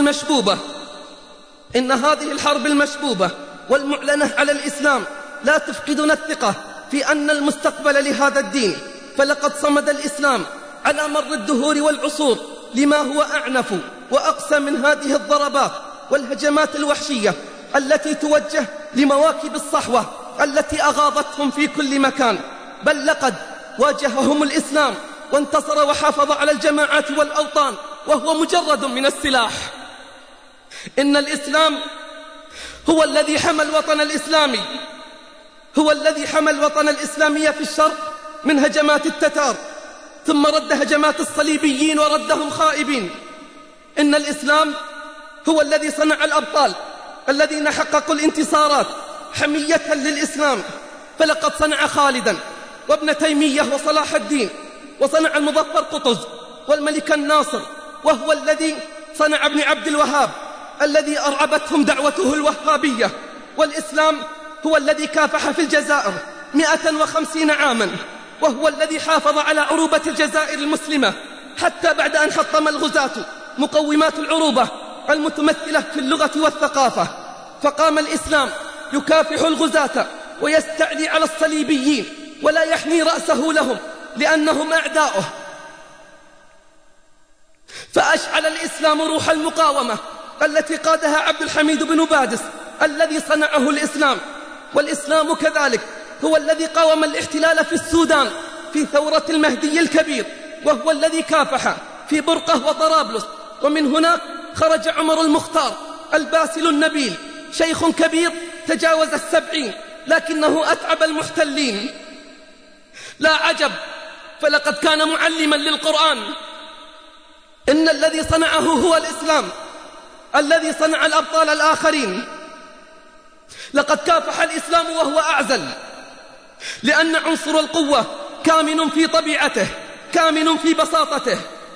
الحرب المشبوبة والمعلنة على الإسلام لا تفقدنا الثقة في أن المستقبل لهذا الدين، فلقد صمد الإسلام على مر الدهور والعصور لما هو أعنف وأقسى من هذه الضربات والهجمات الوحشية التي توجه لمواكب الصحوة التي أغاضتهم في كل مكان. بل لقد واجههم الإسلام وانتصر وحافظ على الجماعات والأوطان وهو مجرد من السلاح. إن الإسلام هو الذي حمى الوطن الإسلامي في الشرق من هجمات التتار، ثم رد هجمات الصليبيين وردهم خائبين. إن الإسلام هو الذي صنع الأبطال الذين حققوا الانتصارات حمية للإسلام، فلقد صنع خالدا وابن تيمية وصلاح الدين، وصنع المظفر قطز والملك الناصر، وهو الذي صنع ابن عبد الوهاب الذي أرعبتهم دعوته الوهابية. والإسلام هو الذي كافح في الجزائر 150 عاما، وهو الذي حافظ على عروبة الجزائر المسلمة حتى بعد أن حطم الغزاة مقومات العروبة المتمثلة في اللغة والثقافة. فقام الإسلام يكافح الغزاة ويستعلي على الصليبيين ولا يحني رأسه لهم لأنهم أعداؤه. فأشعل الإسلام روح المقاومة التي قادها عبد الحميد بن بادس الذي صنعه الإسلام. والإسلام كذلك هو الذي قاوم الاحتلال في السودان في ثورة المهدي الكبير، وهو الذي كافح في برقة وطرابلس. ومن هنا خرج عمر المختار الباسل النبيل، شيخ كبير تجاوز 70 لكنه أتعب المحتلين. لا عجب، فلقد كان معلما للقرآن. إن الذي صنعه هو الإسلام الذي صنع الأبطال الآخرين. لقد كافح الإسلام وهو أعزل، لأن عنصر القوة كامن في طبيعته، كامن في بساطته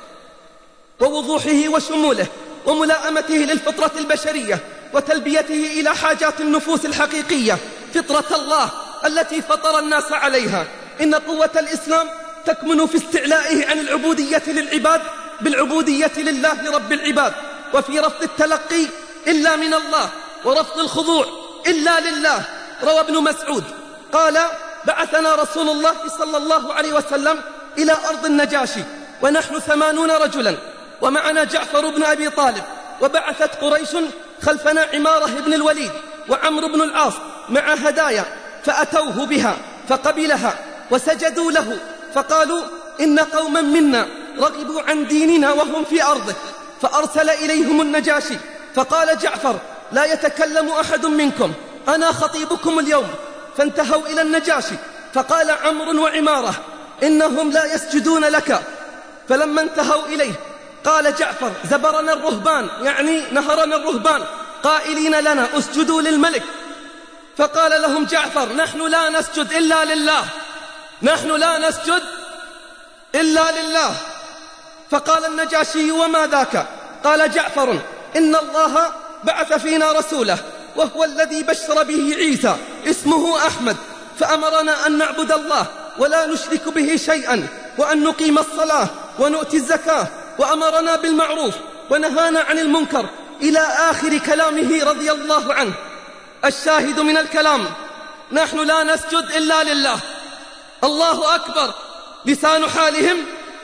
ووضوحه وشموله وملائمته للفطرة البشرية وتلبيته إلى حاجات النفوس الحقيقية، فطرة الله التي فطر الناس عليها. إن قوة الإسلام تكمن في استعلائه عن العبودية للعباد بالعبودية لله رب العباد، وفي رفض التلقي إلا من الله، ورفض الخضوع إلا لله. روى ابن مسعود قال: بعثنا رسول الله صلى الله عليه وسلم إلى أرض النجاشي ونحن 80 رجلا، ومعنا جعفر بن أبي طالب، وبعثت قريش خلفنا عمارة بن الوليد وعمرو بن العاص مع هدايا، فأتوه بها فقبلها وسجدوا له، فقالوا: إن قوما منا رغبوا عن ديننا وهم في أرضه. فأرسل إليهم النجاشي فقال جعفر: لا يتكلم أحد منكم، أنا خطيبكم اليوم. فانتهوا إلى النجاشي فقال عمرو وعمارة: إنهم لا يسجدون لك. فلما انتهوا إليه قال جعفر: زبرنا الرهبان، يعني نهرنا الرهبان، قائلين لنا اسجدوا للملك. فقال لهم جعفر: نحن لا نسجد إلا لله، نحن لا نسجد إلا لله. فقال النجاشي: وما ذاك؟ قال جعفر: إن الله بعث فينا رسوله، وهو الذي بشر به عيسى، اسمه أحمد، فأمرنا أن نعبد الله ولا نشرك به شيئا، وأن نقيم الصلاة ونؤتي الزكاة، وأمرنا بالمعروف ونهانا عن المنكر، إلى آخر كلامه رضي الله عنه. الشاهد من الكلام: نحن لا نسجد إلا لله. الله أكبر. لسان حالهم: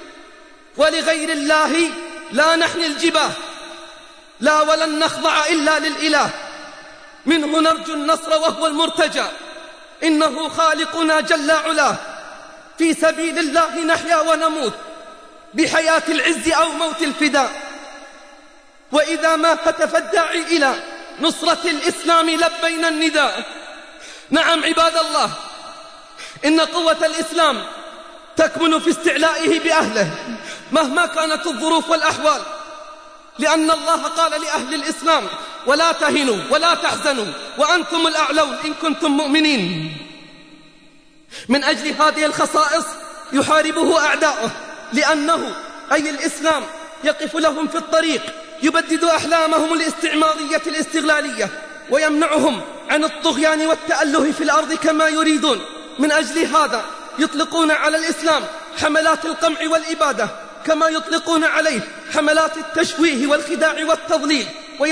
ولغير الله لا نحني الجباه، لا ولن نخضع إلا للإله. منه نرجو النصر وهو المرتجى، إنه خالقنا جل علاه، في سبيل الله نحيا ونموت، بحياة العز أو موت الفداء. وإذا ما هتف الداعي إلى نصرة الإسلام لبينا النداء. نعم عباد الله، إن قوة الإسلام تكمن في استعلائه بأهله مهما كانت الظروف والأحوال، لأن الله قال لأهل الإسلام: ولا تهنوا ولا تحزنوا وأنتم الأعلون إن كنتم مؤمنين. من أجل هذه الخصائص يحاربه أعداؤه، لأنه أي الإسلام يقف لهم في الطريق، يبدد أحلامهم الاستعمارية الاستغلالية، ويمنعهم عن الطغيان والتأله في الأرض كما يريدون. من أجل هذا يطلقون على الإسلام حملات القمع والإبادة، كما يطلقون عليه حملات التشويه والخداع والتضليل،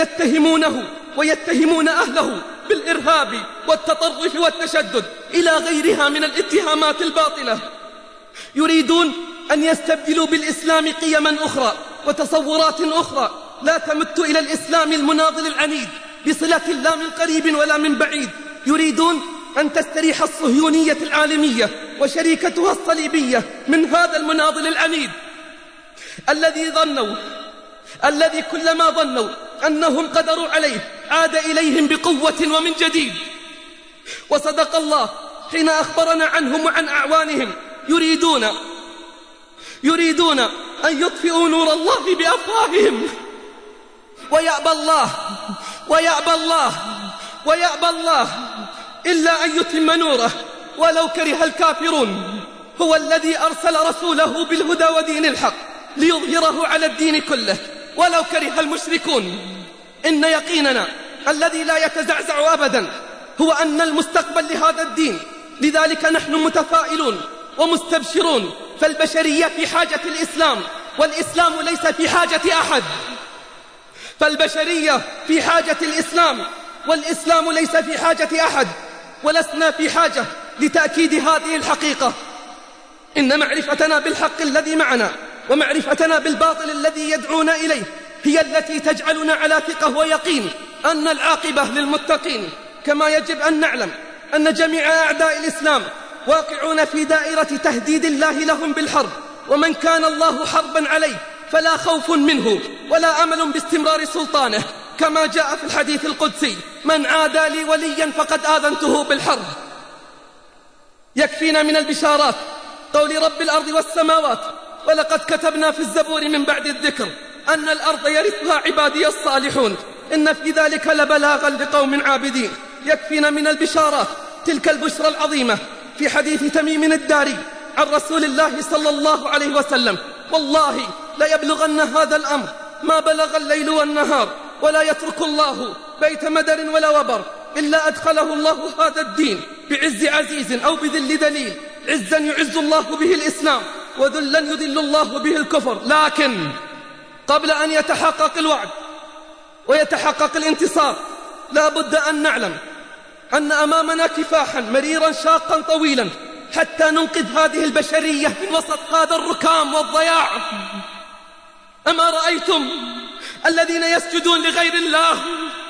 ويتهمون أهله بالإرهاب والتطرف والتشدد إلى غيرها من الاتهامات الباطلة. يريدون أن يستبدلوا بالإسلام قيما أخرى وتصورات أخرى لا تمت إلى الإسلام المناضل العنيد بصلة لا من قريب ولا من بعيد. يريدون أن تستريح الصهيونية العالمية وشريكتها الصليبية من هذا المناضل العنيد الذي كلما ظنوا أنهم قدروا عليه عاد إليهم بقوة ومن جديد. وصدق الله حين أخبرنا عنهم وعن أعوانهم. يريدون أن يطفئوا نور الله بأفواههم، ويأبى الله إلا أن يتم نوره ولو كره الكافرون. هو الذي أرسل رسوله بالهدى ودين الحق ليظهره على الدين كله ولو كره المشركون. إن يقيننا الذي لا يتزعزع أبدا هو أن المستقبل لهذا الدين، لذلك نحن متفائلون ومستبشرون. فالبشرية في حاجة الإسلام، والإسلام ليس في حاجة أحد. فالبشرية في حاجة الإسلام، والإسلام ليس في حاجة أحد. ولسنا في حاجة لتأكيد هذه الحقيقة. إن معرفتنا بالحق الذي معنا ومعرفتنا بالباطل الذي يدعون إليه هي التي تجعلنا على ثقة ويقين أن العاقبة للمتقين. كما يجب أن نعلم أن جميع أعداء الإسلام واقعون في دائرة تهديد الله لهم بالحرب، ومن كان الله حربا عليه فلا خوف منه ولا أمل باستمرار سلطانه، كما جاء في الحديث القدسي: من عادى لي وليا فقد آذنته بالحرب. يكفينا من البشارات قول رب الأرض والسماوات: ولقد كتبنا في الزبور من بعد الذكر أن الأرض يرثها عبادي الصالحون، إن في ذلك لبلاغا لقوم عابدين. يكفينا من البشارات تلك البشرى العظيمة في حديث تميم الداري عن رسول الله صلى الله عليه وسلم: والله ليبلغن هذا الأمر ما بلغ الليل والنهار، ولا يترك الله بيت مدر ولا وبر إلا أدخله الله هذا الدين بعز عزيز أو بذل دليل. عزا يعز الله به الإسلام، وذلا يذل الله به الكفر. لكن قبل أن يتحقق الوعد ويتحقق الانتصار لا بد أن نعلم أن أمامنا كفاحا مريرا شاقا طويلا حتى ننقذ هذه البشرية من وسط هذا الركام والضياع. أما رأيتم الذين يسجدون لغير الله؟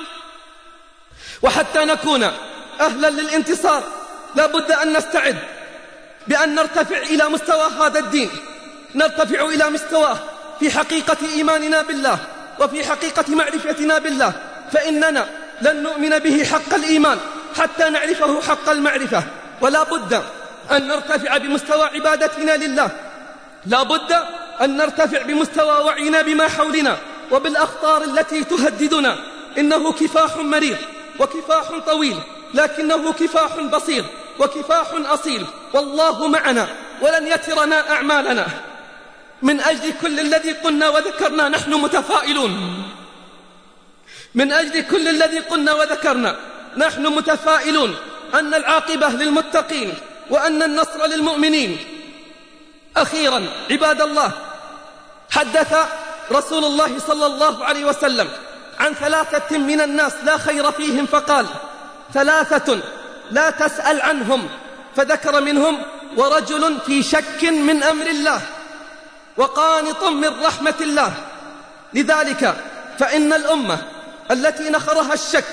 وحتى نكون أهلا للانتصار لا بد أن نستعد بأن نرتفع إلى مستوى هذا الدين، نرتفع إلى مستواه في حقيقة إيماننا بالله وفي حقيقة معرفتنا بالله، فإننا لن نؤمن به حق الإيمان حتى نعرفه حق المعرفة. ولا بد أن نرتفع بمستوى عبادتنا لله، لا بد أن نرتفع بمستوى وعينا بما حولنا وبالأخطار التي تهددنا. إنه كفاح مرير وكفاح طويل، لكنه كفاح بصير وكفاح أصيل، والله معنا ولن يترنا أعمالنا. من أجل كل الذي قلنا وذكرنا نحن متفائلون، من أجل كل الذي قلنا وذكرنا نحن متفائلون أن العاقبة للمتقين وأن النصر للمؤمنين. أخيرا عباد الله، حدث رسول الله صلى الله عليه وسلم عن 3 من الناس لا خير فيهم، فقال: 3 لا تسأل عنهم، فذكر منهم: ورجل في شك من أمر الله، وقانط من رحمة الله. لذلك فإن الأمة التي نخرها الشك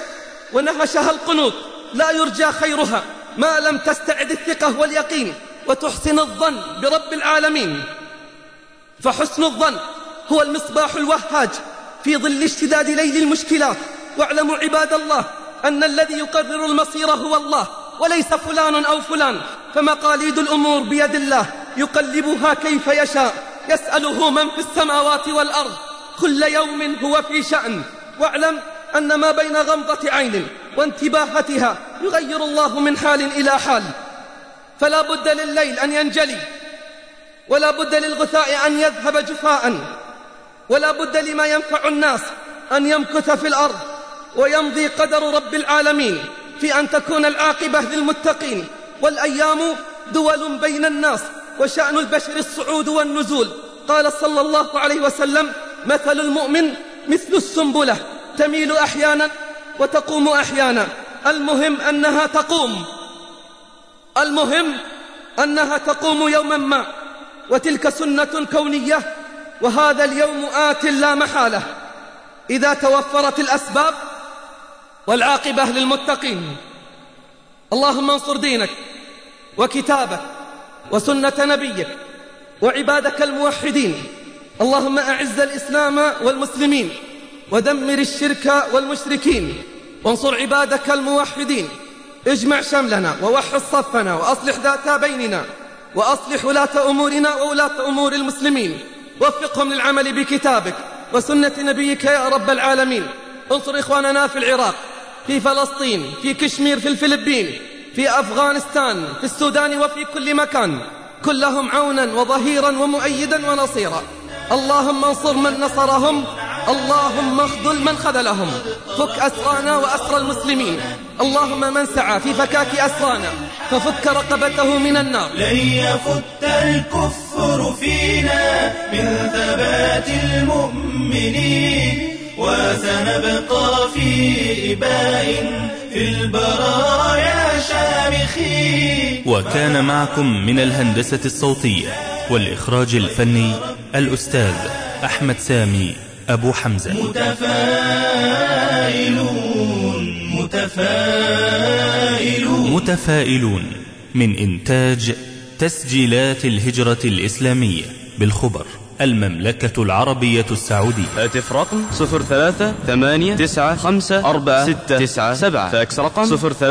ونهشها القنوط لا يرجى خيرها ما لم تستعد الثقة واليقين وتحسن الظن برب العالمين. فحسن الظن هو المصباح الوهاج في ظل اشتداد ليل المشكلات. واعلموا عباد الله أن الذي يقرر المصير هو الله وليس فلان أو فلان، فمقاليد الأمور بيد الله يقلبها كيف يشاء، يسأله من في السماوات والأرض، كل يوم هو في شأن. واعلم أن ما بين غمضة عين وانتباهتها يغير الله من حال إلى حال. فلا بد لليل أن ينجلي، ولا بد للغثاء أن يذهب جفاء، ولا بد لما ينفع الناس أن يمكث في الأرض، ويمضي قدر رب العالمين في أن تكون العاقبة للمتقين. والأيام دول بين الناس، وشأن البشر الصعود والنزول. قال صلى الله عليه وسلم: مثل المؤمن مثل السنبلة تميل أحيانا وتقوم أحيانا. المهم أنها تقوم يوما ما، وتلك سنة كونية، وهذا اليوم آت لا محالة إذا توفرت الأسباب، والعاقبة للمتقين. اللهم انصر دينك وكتابك وسنة نبيك وعبادك الموحدين. اللهم أعز الإسلام والمسلمين ودمر الشرك والمشركين، وانصر عبادك الموحدين. اجمع شملنا ووحد صفنا وأصلح ذات بيننا، وأصلح ولاة أمورنا وولاة أمور المسلمين، وفقهم للعمل بكتابك وسنة نبيك يا رب العالمين. انصر إخواننا في العراق، في فلسطين، في كشمير، في الفلبين، في أفغانستان، في السودان، وفي كل مكان. كن لهم عونا وظهيرا ومؤيدا ونصيرا. اللهم انصر من نصرهم، اللهم اخذل من خذلهم. فك أسرانا وأسر المسلمين. اللهم من سعى في فكاك أسرانا ففك رقبته من النار. لن يفت الكفر فينا من ثبات المؤمنين، وسنبقى في إباء في البرايا شامخين. وكان معكم من الهندسة الصوتية والإخراج الفني الأستاذ أحمد سامي أبو حمزة. متفائلون من إنتاج تسجيلات الهجرة الإسلامية بالخبر، المملكة العربية السعودية. هاتف رقم 0389546697. فاكس رقم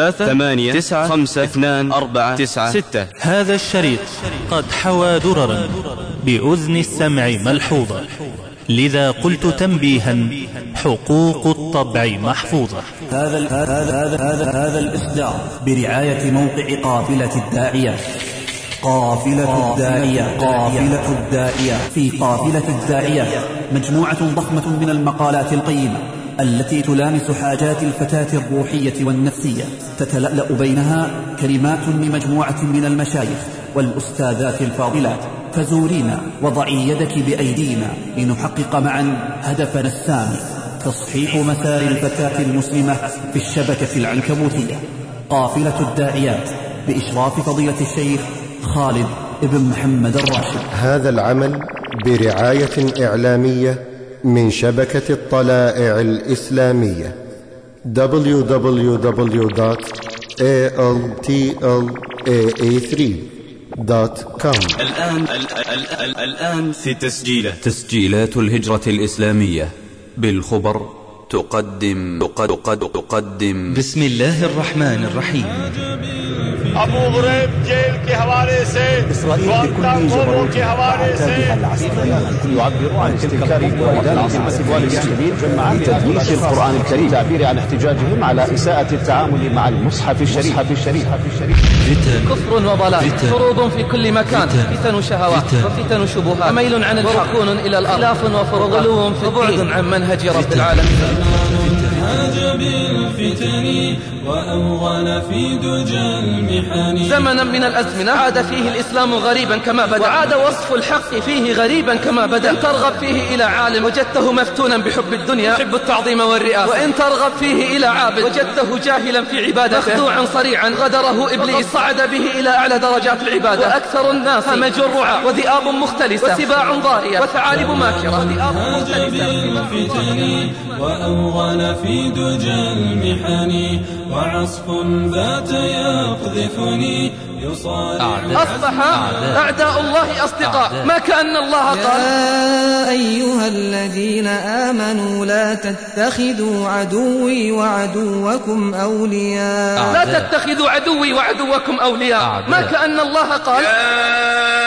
0389522496. هذا الشريط قد حوى دررا بأذن السمع ملحوظة، لذا قلت تنبيها: حقوق الطبع محفوظة. هذا الإصدار برعاية موقع قافلة الداعية. قافلة الداعية. في قافلة الداعية مجموعة ضخمة من المقالات القيمة التي تلامس حاجات الفتاة الروحية والنفسية، تتلألأ بينها كلمات لمجموعة من المشايخ والأستاذات الفاضلات. فزورينا وضعي يدك بأيدينا لنحقق معا هدفنا السامي: تصحيح مسار الفتاة المسلمة في الشبكة العنكبوتية. قافلة الداعيات بإشراف فضيلة الشيخ خالد ابن محمد الراشد. هذا العمل برعاية إعلامية من شبكة الطلائع الإسلامية www.altlaa3.com. الآن في تسجيلات الهجرة الإسلامية بالخبر تقدم بسم الله الرحمن الرحيم. ابو غريب जेल के हवाले से ग्वांटानामो के हवाले से يعبر عن استنكار المسلمين في تدليس القرآن الكريم، تعبير عن احتجاجهم على إساءة التعامل مع المصحف الشريف. كفر وضلال، حروب في كل مكان، فتن شهوات وفتن شبهات، ميل عن الحق، ركون إلى الأرض، خلاف وغلو في الدين، وبعد عن منهج رب العالمين. بالفتن وأوغل في دجى المحن. زمنا من الأزمنة عاد فيه الإسلام غريبا كما بدأ، وعاد وصف الحق فيه غريبا كما بدأ. إن ترغب فيه إلى عالم وجدته مفتونا بحب الدنيا يحب التعظيم والرئاسة، وإن ترغب فيه إلى عابد وجدته جاهلا في عبادته مخدوعا صريعا غدره إبليس صعد به إلى أعلى درجات العبادة. وأكثر الناس همج رعى وذئاب مختلسة وسباع ضارية وثعالب ماكرة وذئاب مختلسة. بالفتن وأوغل في في دجى المحن وعصف بات يقذفني أصبح أعداء الله أصدقاء ما كأن الله قال يا أيها الذين آمنوا لا تتخذوا عدوي وعدوكم أولياء لا تتخذوا عدوي وعدوكم أولياء ما كأن الله قال يا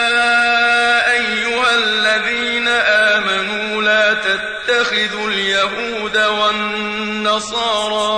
أيها الذين آمنوا لا تتخذوا اليهود والنصارى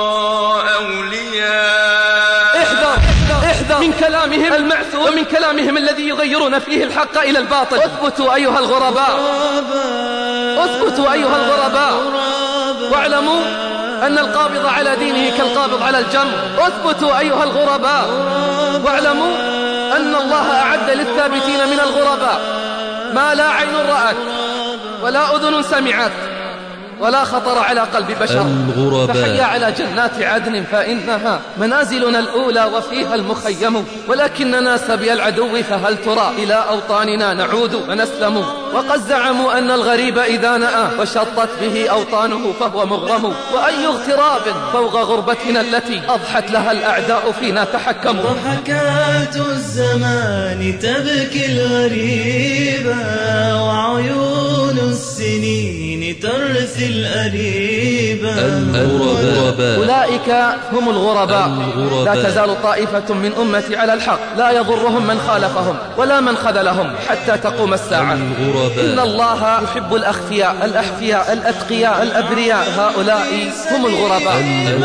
أولياء احذر من كلامهم المعثور ومن كلامهم الذي يغيرون فيه الحق إلى الباطل. اثبتوا أيها الغرباء، اثبتوا أيها الغرباء، واعلموا أن القابض على دينه كالقابض على الجمر. اثبتوا أيها الغرباء، واعلموا أن الله أعد للثابتين من الغرباء ما لا عين رأت ولا أذن سمعت ولا خطر على قلب بشر. فحيا على جنات عدن فإنها منازلنا الأولى وفيها المخيم، ولكننا سبي العدو فهل ترى إلى أوطاننا نعود ونسلم. وقد زعموا أن الغريب إذا نأى وشطت به أوطانه فهو مغرم، وأي اغتراب فوق غربتنا التي أضحت لها الأعداء فينا تحكموا. ضحكات الزمان تبكي الغريبة وعيون السنين ترثي الأريبة. أولئك هم الغرباء. لا تزال طائفة من أمتي على الحق لا يضرهم من خالفهم ولا من خذلهم حتى تقوم الساعة. إن الله يحب الأخفياء الأحفياء الأتقياء الأبرياء، هؤلاء هم الغرباء.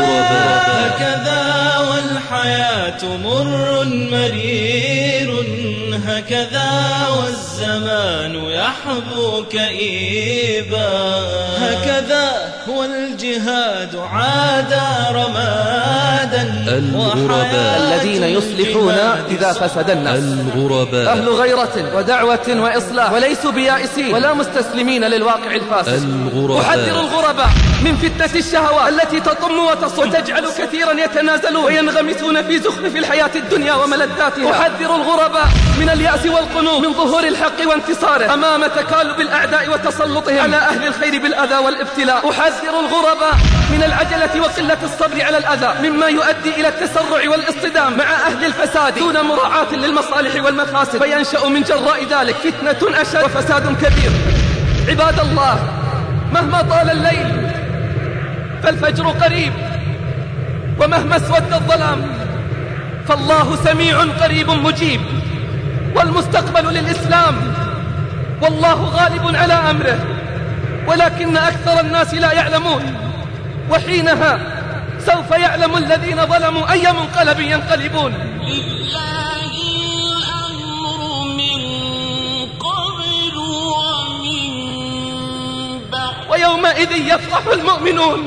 هكذا والحياة مر مرير، هكذا والزمان يحبو كئيبا، هكذا هو الجهاد عاد رمادا. الذين يصلحون إذا فسد الناس، أهل غيرة ودعوة وإصلاح، وليسوا بيائسين ولا مستسلمين للواقع الفاسد. أحذر الغرباء من فتنة الشهوات التي تطم وتصم وتجعل كثيرا يتنازلون وينغمسون في زخرف الحياة الدنيا وملذاتها. أحذر الغرباء من اليأس والقنوط من ظهور الحق وانتصاره أمام تكالب الأعداء وتسلطهم على أهل الخير بالأذى والابتلاء. أحذر الغرباء من العجلة وقلة الصبر على الأذى مما يؤدي إلى التسرع والاصطدام مع أهل الفساد دون مراعاة للمصالح والمفاسد، فينشأ من جراء ذلك فتنة أشد وفساد كبير. عباد الله، مهما طال الليل فالفجر قريب، ومهما اسود الظلام فالله سميع قريب مجيب، والمستقبل للإسلام، والله غالب على أمره، ولكن أكثر الناس لا يعلمون، وحينها سوف يعلم الذين ظلموا أي منقلب ينقلبون. لله الأمر من قبل ومن بعد، ويومئذ يفرح المؤمنون،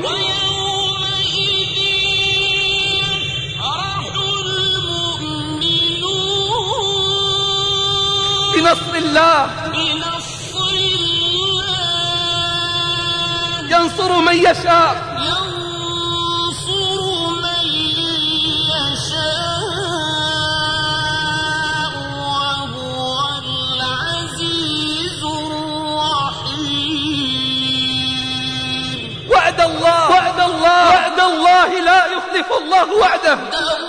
بنصر الله ينصر من يشاء، وهو العزيز الرحيم. وعد الله وعد الله وعد الله لا يخلف الله وعده.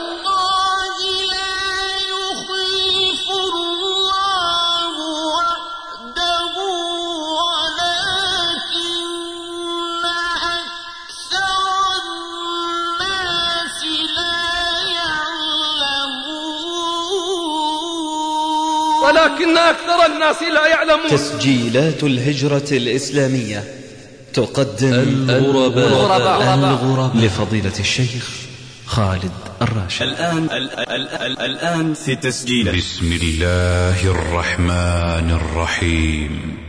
ولكن أكثر الناس لا يعلمون. تسجيلات الهجرة الإسلامية تقدم الغرباء لفضيلة الشيخ خالد الراشد. الآن في تسجيل. بسم الله الرحمن الرحيم.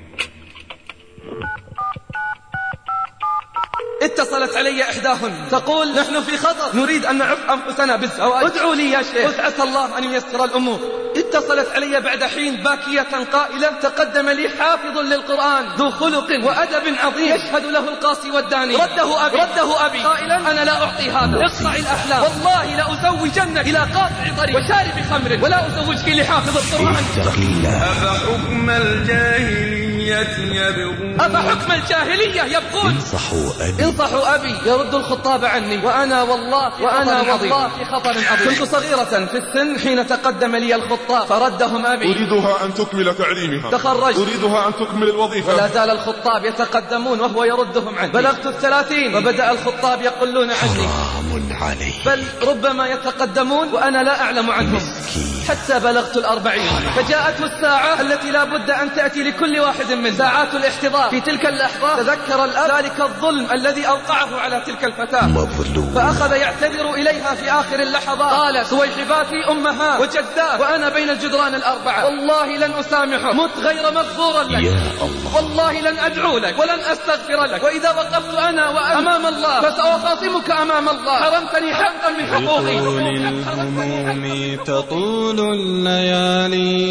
اتصلت علي إحداهن تقول نحن في خطر، نريد أن نعف أنفسنا بالزواج، ادعوا لي يا شيخ، عسى الله أن ييسر الأمور. اتصلت علي بعد حين باكية قائلة تقدم لي حافظ للقرآن ذو خلق وأدب عظيم يشهد له القاصي والداني، رده أبي قائلا أنا لا أعطي هذا، اقطع الأحلام، والله لأزوجنك إلى قاطع طريق وشارب خمر ولا أزوجك لحافظ القرآن. أفحكم الجاهلية يبغون أفحكم الجاهلية يبغون. انصحوا أبي يرد الخطاب عني، وأنا والله في خطر عظيم. كنت صغيرة في السن حين تقدم لي الخطاب فردهم أبي. أريدها أن تكمل تعليمها. تخرجت. أريدها أن تكمل الوظيفة. ولا زال الخطاب يتقدمون وهو يردهم عني. بلغت 30 وبدأ الخطاب يقولون عني. حرام عليه. بل ربما يتقدمون وأنا لا أعلم عنهم. حتى بلغت 40 فجاءته الساعة التي لا بد أن تأتي لكل واحد من ساعات الاحتضار. في تلك اللحظة تذكر الأب ذلك الظلم الذي أوقعه على تلك الفتاة مظلوم. فأخذ يعتذر إليها في آخر اللحظات. قال سويحباتي أمهات وجدات وأنا بين الجدران الأربعة، والله لن أسامحك، مت غير مغفورا لك يا الله. والله لن أدعو لك ولن أستغفر لك، وإذا وقفت أنا وأنت أمام الله فسأخاصمك أمام الله. حرمتني حقا من حقوقي. الهموم تطول الليالي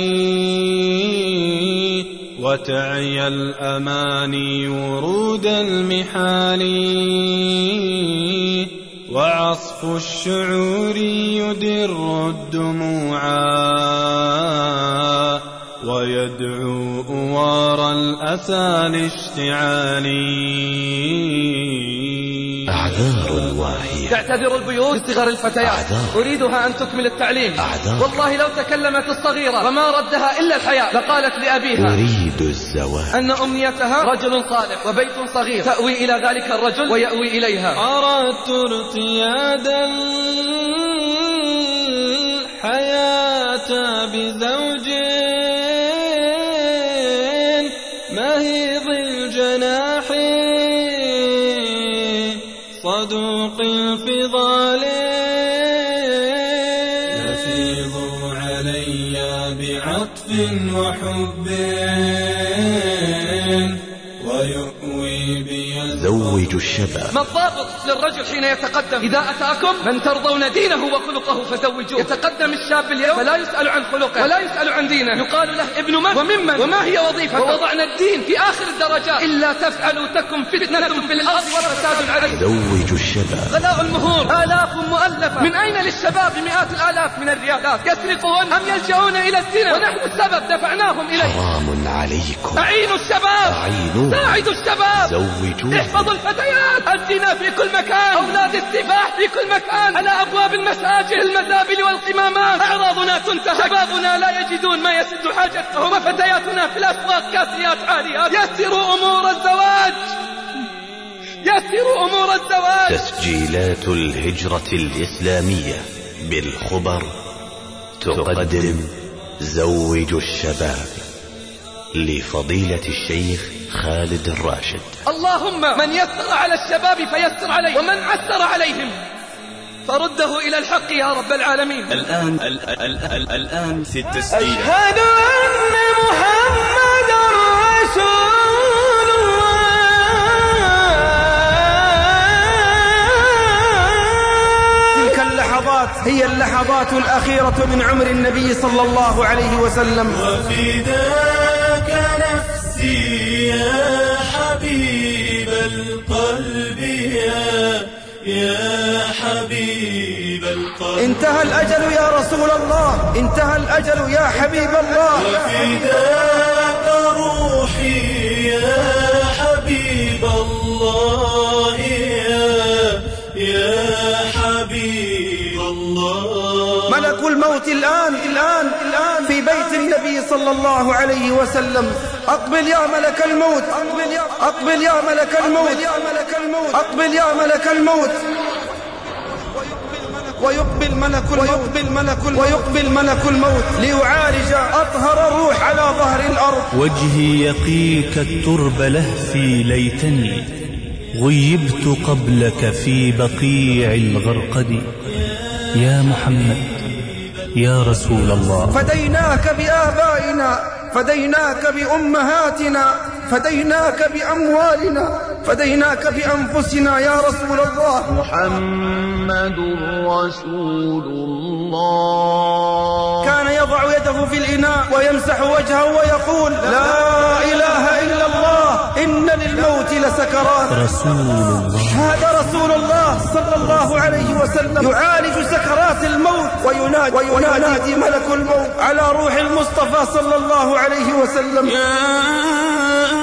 وتعي الأماني ورود المحال، وعصف الشعور يدر الدموعا ويدعو أوار الأسى لاشتعال. أعذار واهية. تعتذر البيوت لصغر الفتيات. أريدها أن تكمل التعليم. والله لو تكلمت الصغيرة وما ردها إلا الحياء لقالت لأبيها أريد الزواج. أن أمنيتها رجل صالح وبيت صغير تأوي إلى ذلك الرجل ويأوي إليها. أردت ارتياد الحياة بزوج مهيض الجناح صدوق الفضال، يفيض علي بعطف وحب ويؤوي بي. زوج الشباب. ما الضابط للرجل حين يتقدم؟ إذا أتاكم من ترضون دينه وخلقه فزوجوه. يتقدم الشاب اليوم فلا يسأل عن خلقه ولا يسأل عن دينه، يقال له ابن من وممن وما هي وظيفته، ووضعنا الدين في آخر الدرجات. إلا تفعلوا تكن فتنة في الأرض وفساد عريض. زوج الشباب. غلاء المهور آلاف مؤلفة. من أين للشباب مئات الآلاف من الريالات؟ يسرقون أم يلجؤون إلى الزنا ونحن السبب دفعناهم إليه. حرام عليكم. أعينوا الشباب. ساعدوا الشباب. زوجوا. احفظوا الفتيات. الزنا في كل مكان، أولاد السفاح في كل مكان، على أبواب المساجد، المزابل والقمامات. أعراضنا تنتهك، شبابنا لا يجدون ما يسد حاجتهم، وفتياتنا في الأسواق كاسيات عاريات. يسروا أمور الزواج. يسروا أمور الزواج. تسجيلات الهجرة الإسلامية بالخبر تقدم زوج الشباب لفضيلة الشيخ خالد الراشد. اللهم من يسر على الشباب فيسر عليه، ومن عسر عليهم فرده إلى الحق يا رب العالمين. الآن في التسجيل. أشهد أن محمد رسول الله. تلك اللحظات هي اللحظات الأخيرة من عمر النبي صلى الله عليه وسلم. وفداك نفسي يا حبيب القلب يا حبيب القلب. انتهى الأجل يا رسول الله، انتهى الأجل يا حبيب الله. وفداك روحي يا حبيب الله يا حبيب الله. ملك الموت الآن في بيت النبي صلى الله عليه وسلم. أقبل يا ملك الموت، أقبل يا ملك الموت، أقبل يا ملك الموت. ويقبل ملك الموت ليعالج أطهر الروح على ظهر الأرض. وجهي يقيك الترب لهفي ليتني غيبت قبلك في بقيع الغرقد. يا محمد يا رسول الله. فديناك بآبائنا، فديناك بأمهاتنا، فديناك بأموالنا، فديناك بأنفسنا يا رسول الله. محمد رسول الله. كان يضع يده في الإناء ويمسح وجهه ويقول لا إله إلا الله إن للموت لسكرات. رسول الله. هذا رسول الله صلى الله عليه وسلم يعالج سكرات الموت، وينادي ملك الموت على روح المصطفى صلى الله عليه وسلم. يا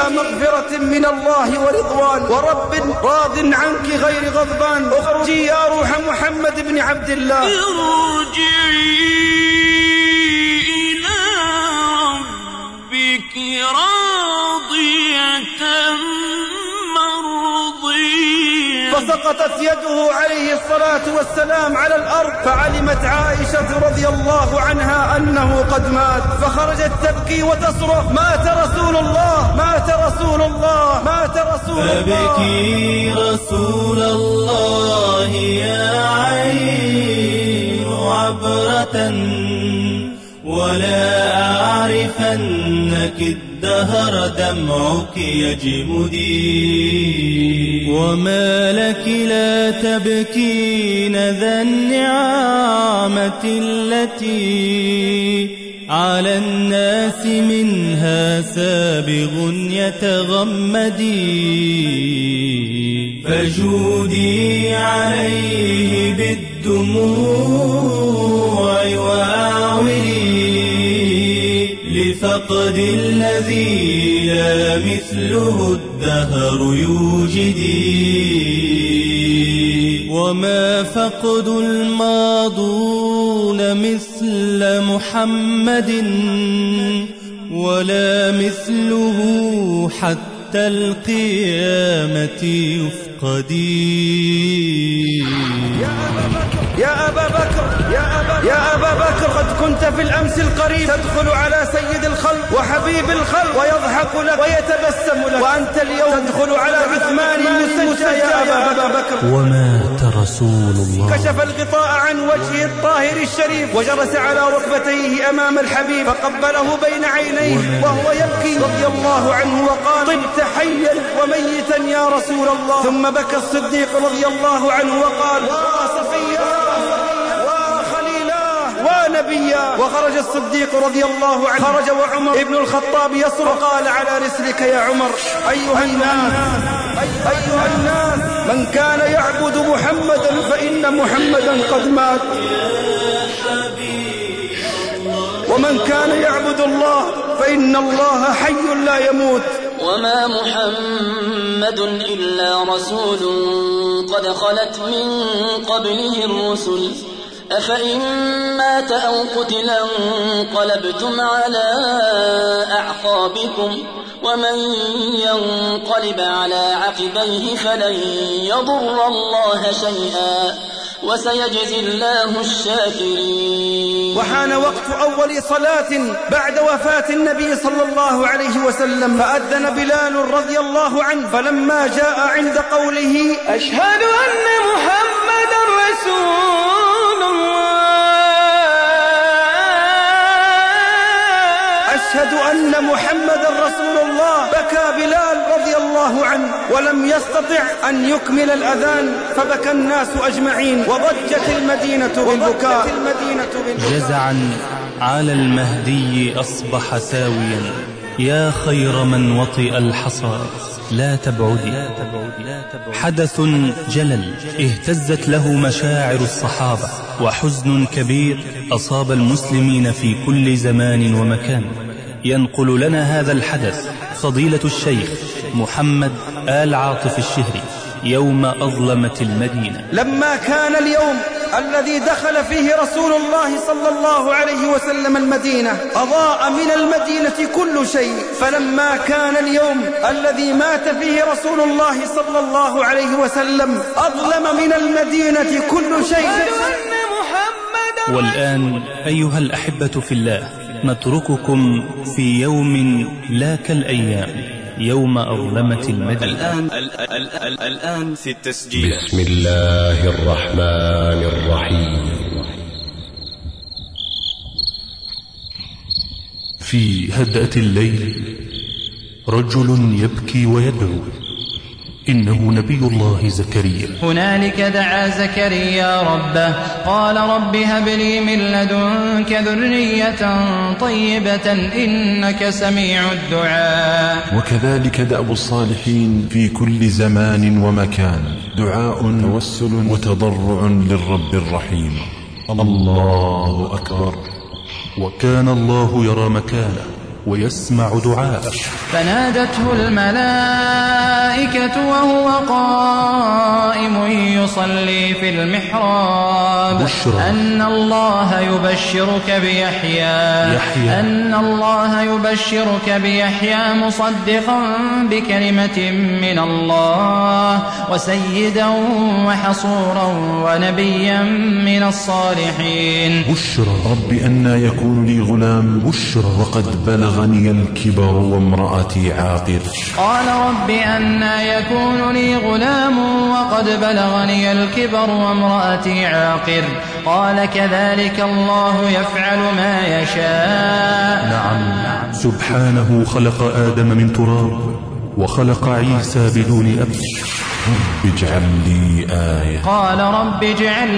إلى مغفرة من الله ورضوان ورب راض عنك غير غضبان. اخرجي يا روح محمد بن عبد الله. ارجعي إلى ربك راضية مرضية. فسقطت يده عليه الصلاة والسلام على الأرض، فعلمت عائشة رضي الله عنها أنه قد مات، فخرجت تبكي وتصرخ: مات رسول الله، مات رسول الله، مات رسول الله. فبكي رسول الله يا عين عبرة، ولا أعرفنك الدهر دمعك يجمدي. وما لك لا تبكين ذا النعامة التي على الناس منها سابغ يتغمدي. فجودي عليه بالدموع وأعولي لفقد الذي لا مثله الدهر يوجدي. وما فقد الماضون مثل محمد، ولا مثله حتى القيامة يفقدي. يا أبا بكر، يا أبا بكر، قد كنت في الأمس القريب تدخل على سيد الخلق وحبيب الخلق ويضحك لك ويتبسم لك، وأنت اليوم تدخل على عثمان المسجى يا أبا بكر. ومات رسول الله. كشف الغطاء عن وجهه الطاهر الشريف وجلس على ركبتيه أمام الحبيب، فقبله بين عينيه وهو يبكي رضي الله عنه وقال: طبت حيا وميتا يا رسول الله. ثم بكى الصديق رضي الله عنه وقال: صفيا وخليلاه ونبيا. وخرج الصديق رضي الله عنه، خرج وعمر ابن الخطاب يصرخ، قال: على رسلك يا عمر. أيها الناس، من كان يعبد محمدا فإن محمدا قد مات، ومن كان يعبد الله فإن الله حي لا يموت. وما محمد إلا رسول قد خلت من قبله الرسل، أفإن مات أو قتل انقلبتم على أعقابكم، ومن ينقلب على عقبيه فلن يضر الله شيئا، وسيجزي الله الشاكرين. وحان وقت أول صلاة بعد وفاة النبي صلى الله عليه وسلم، فأذن بلال رضي الله عنه، فلما جاء عند قوله: أشهد أن محمدا رسول الله، أشهد أن محمدا رسول الله، بكى بلال رضي الله عنه ولم يستطع أن يكمل الأذان، فبكى الناس أجمعين وضجت المدينة بالبكاء. جزعا على المهدي أصبح ساويا، يا خير من وطئ الحصى لا تبعدي. حدث جلل اهتزت له مشاعر الصحابة، وحزن كبير أصاب المسلمين في كل زمان ومكان. ينقل لنا هذا الحدث فضيلة الشيخ محمد آل عاطف الشهري يوم أظلمت المدينة. لما كان اليوم الذي دخل فيه رسول الله صلى الله عليه وسلم المدينة، أضاء من المدينة كل شيء. فلما كان اليوم الذي مات فيه رسول الله صلى الله عليه وسلم، أظلم من المدينة كل شيء. والآن أيها الأحبة في الله، نترككم في يوم لا كالأيام، يوم أظلمت المدينة. الآن في التسجيل. بسم الله الرحمن الرحيم. في هدأة الليل رجل يبكي ويدعو، إنه نبي الله زكريا. هنالك دعا زكريا ربه قال رب هب لي من لدنك ذرية طيبة إنك سميع الدعاء. وكذلك دأب الصالحين في كل زمان ومكان، دعاء توسل وتضرع للرب الرحيم. الله أكبر. وكان الله يرى مكانه ويسمع دعاءه. فنادته الملائكة وهو قائم يصلي في المحراب أن الله يبشرك بيحيى مصدقا بكلمة من الله وسيدا وحصورا ونبيا من الصالحين. رب أنى يكون لي غلام وقد بلغني الكبر وامرأتي عاقر. قال رب أنى يكون لي غلام وقد بلغني الكبر وامرأتي عاقر. قال كذلك الله يفعل ما يشاء. نعم سبحانه خلق آدم من تراب وخلق عيسى بدون أب. رب اجعل لي آية. قال رب اجعل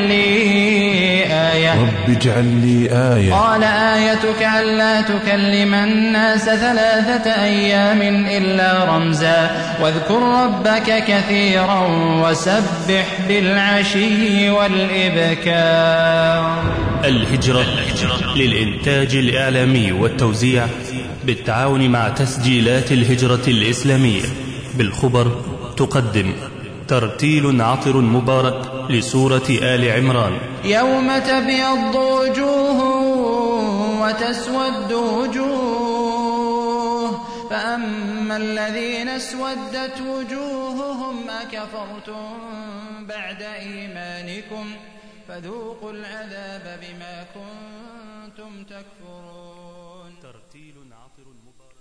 لي آية. قال آيتك ألا تكلم الناس 3 أيام إلا رمزا واذكر ربك كثيرا وسبح بالعشي والإبكار. الهجرة للإنتاج الإعلامي والتوزيع بالتعاون مع تسجيلات الهجرة الإسلامية بالخبر تقدم ترتيل عطر مبارك لسورة آل عمران. يوم تبيض وجوه وتسود وجوه فأما الذين اسودت وجوههم أكفرتم بعد إيمانكم فذوقوا العذاب بما كنتم تكفرون. ترتيل عطر مبارك.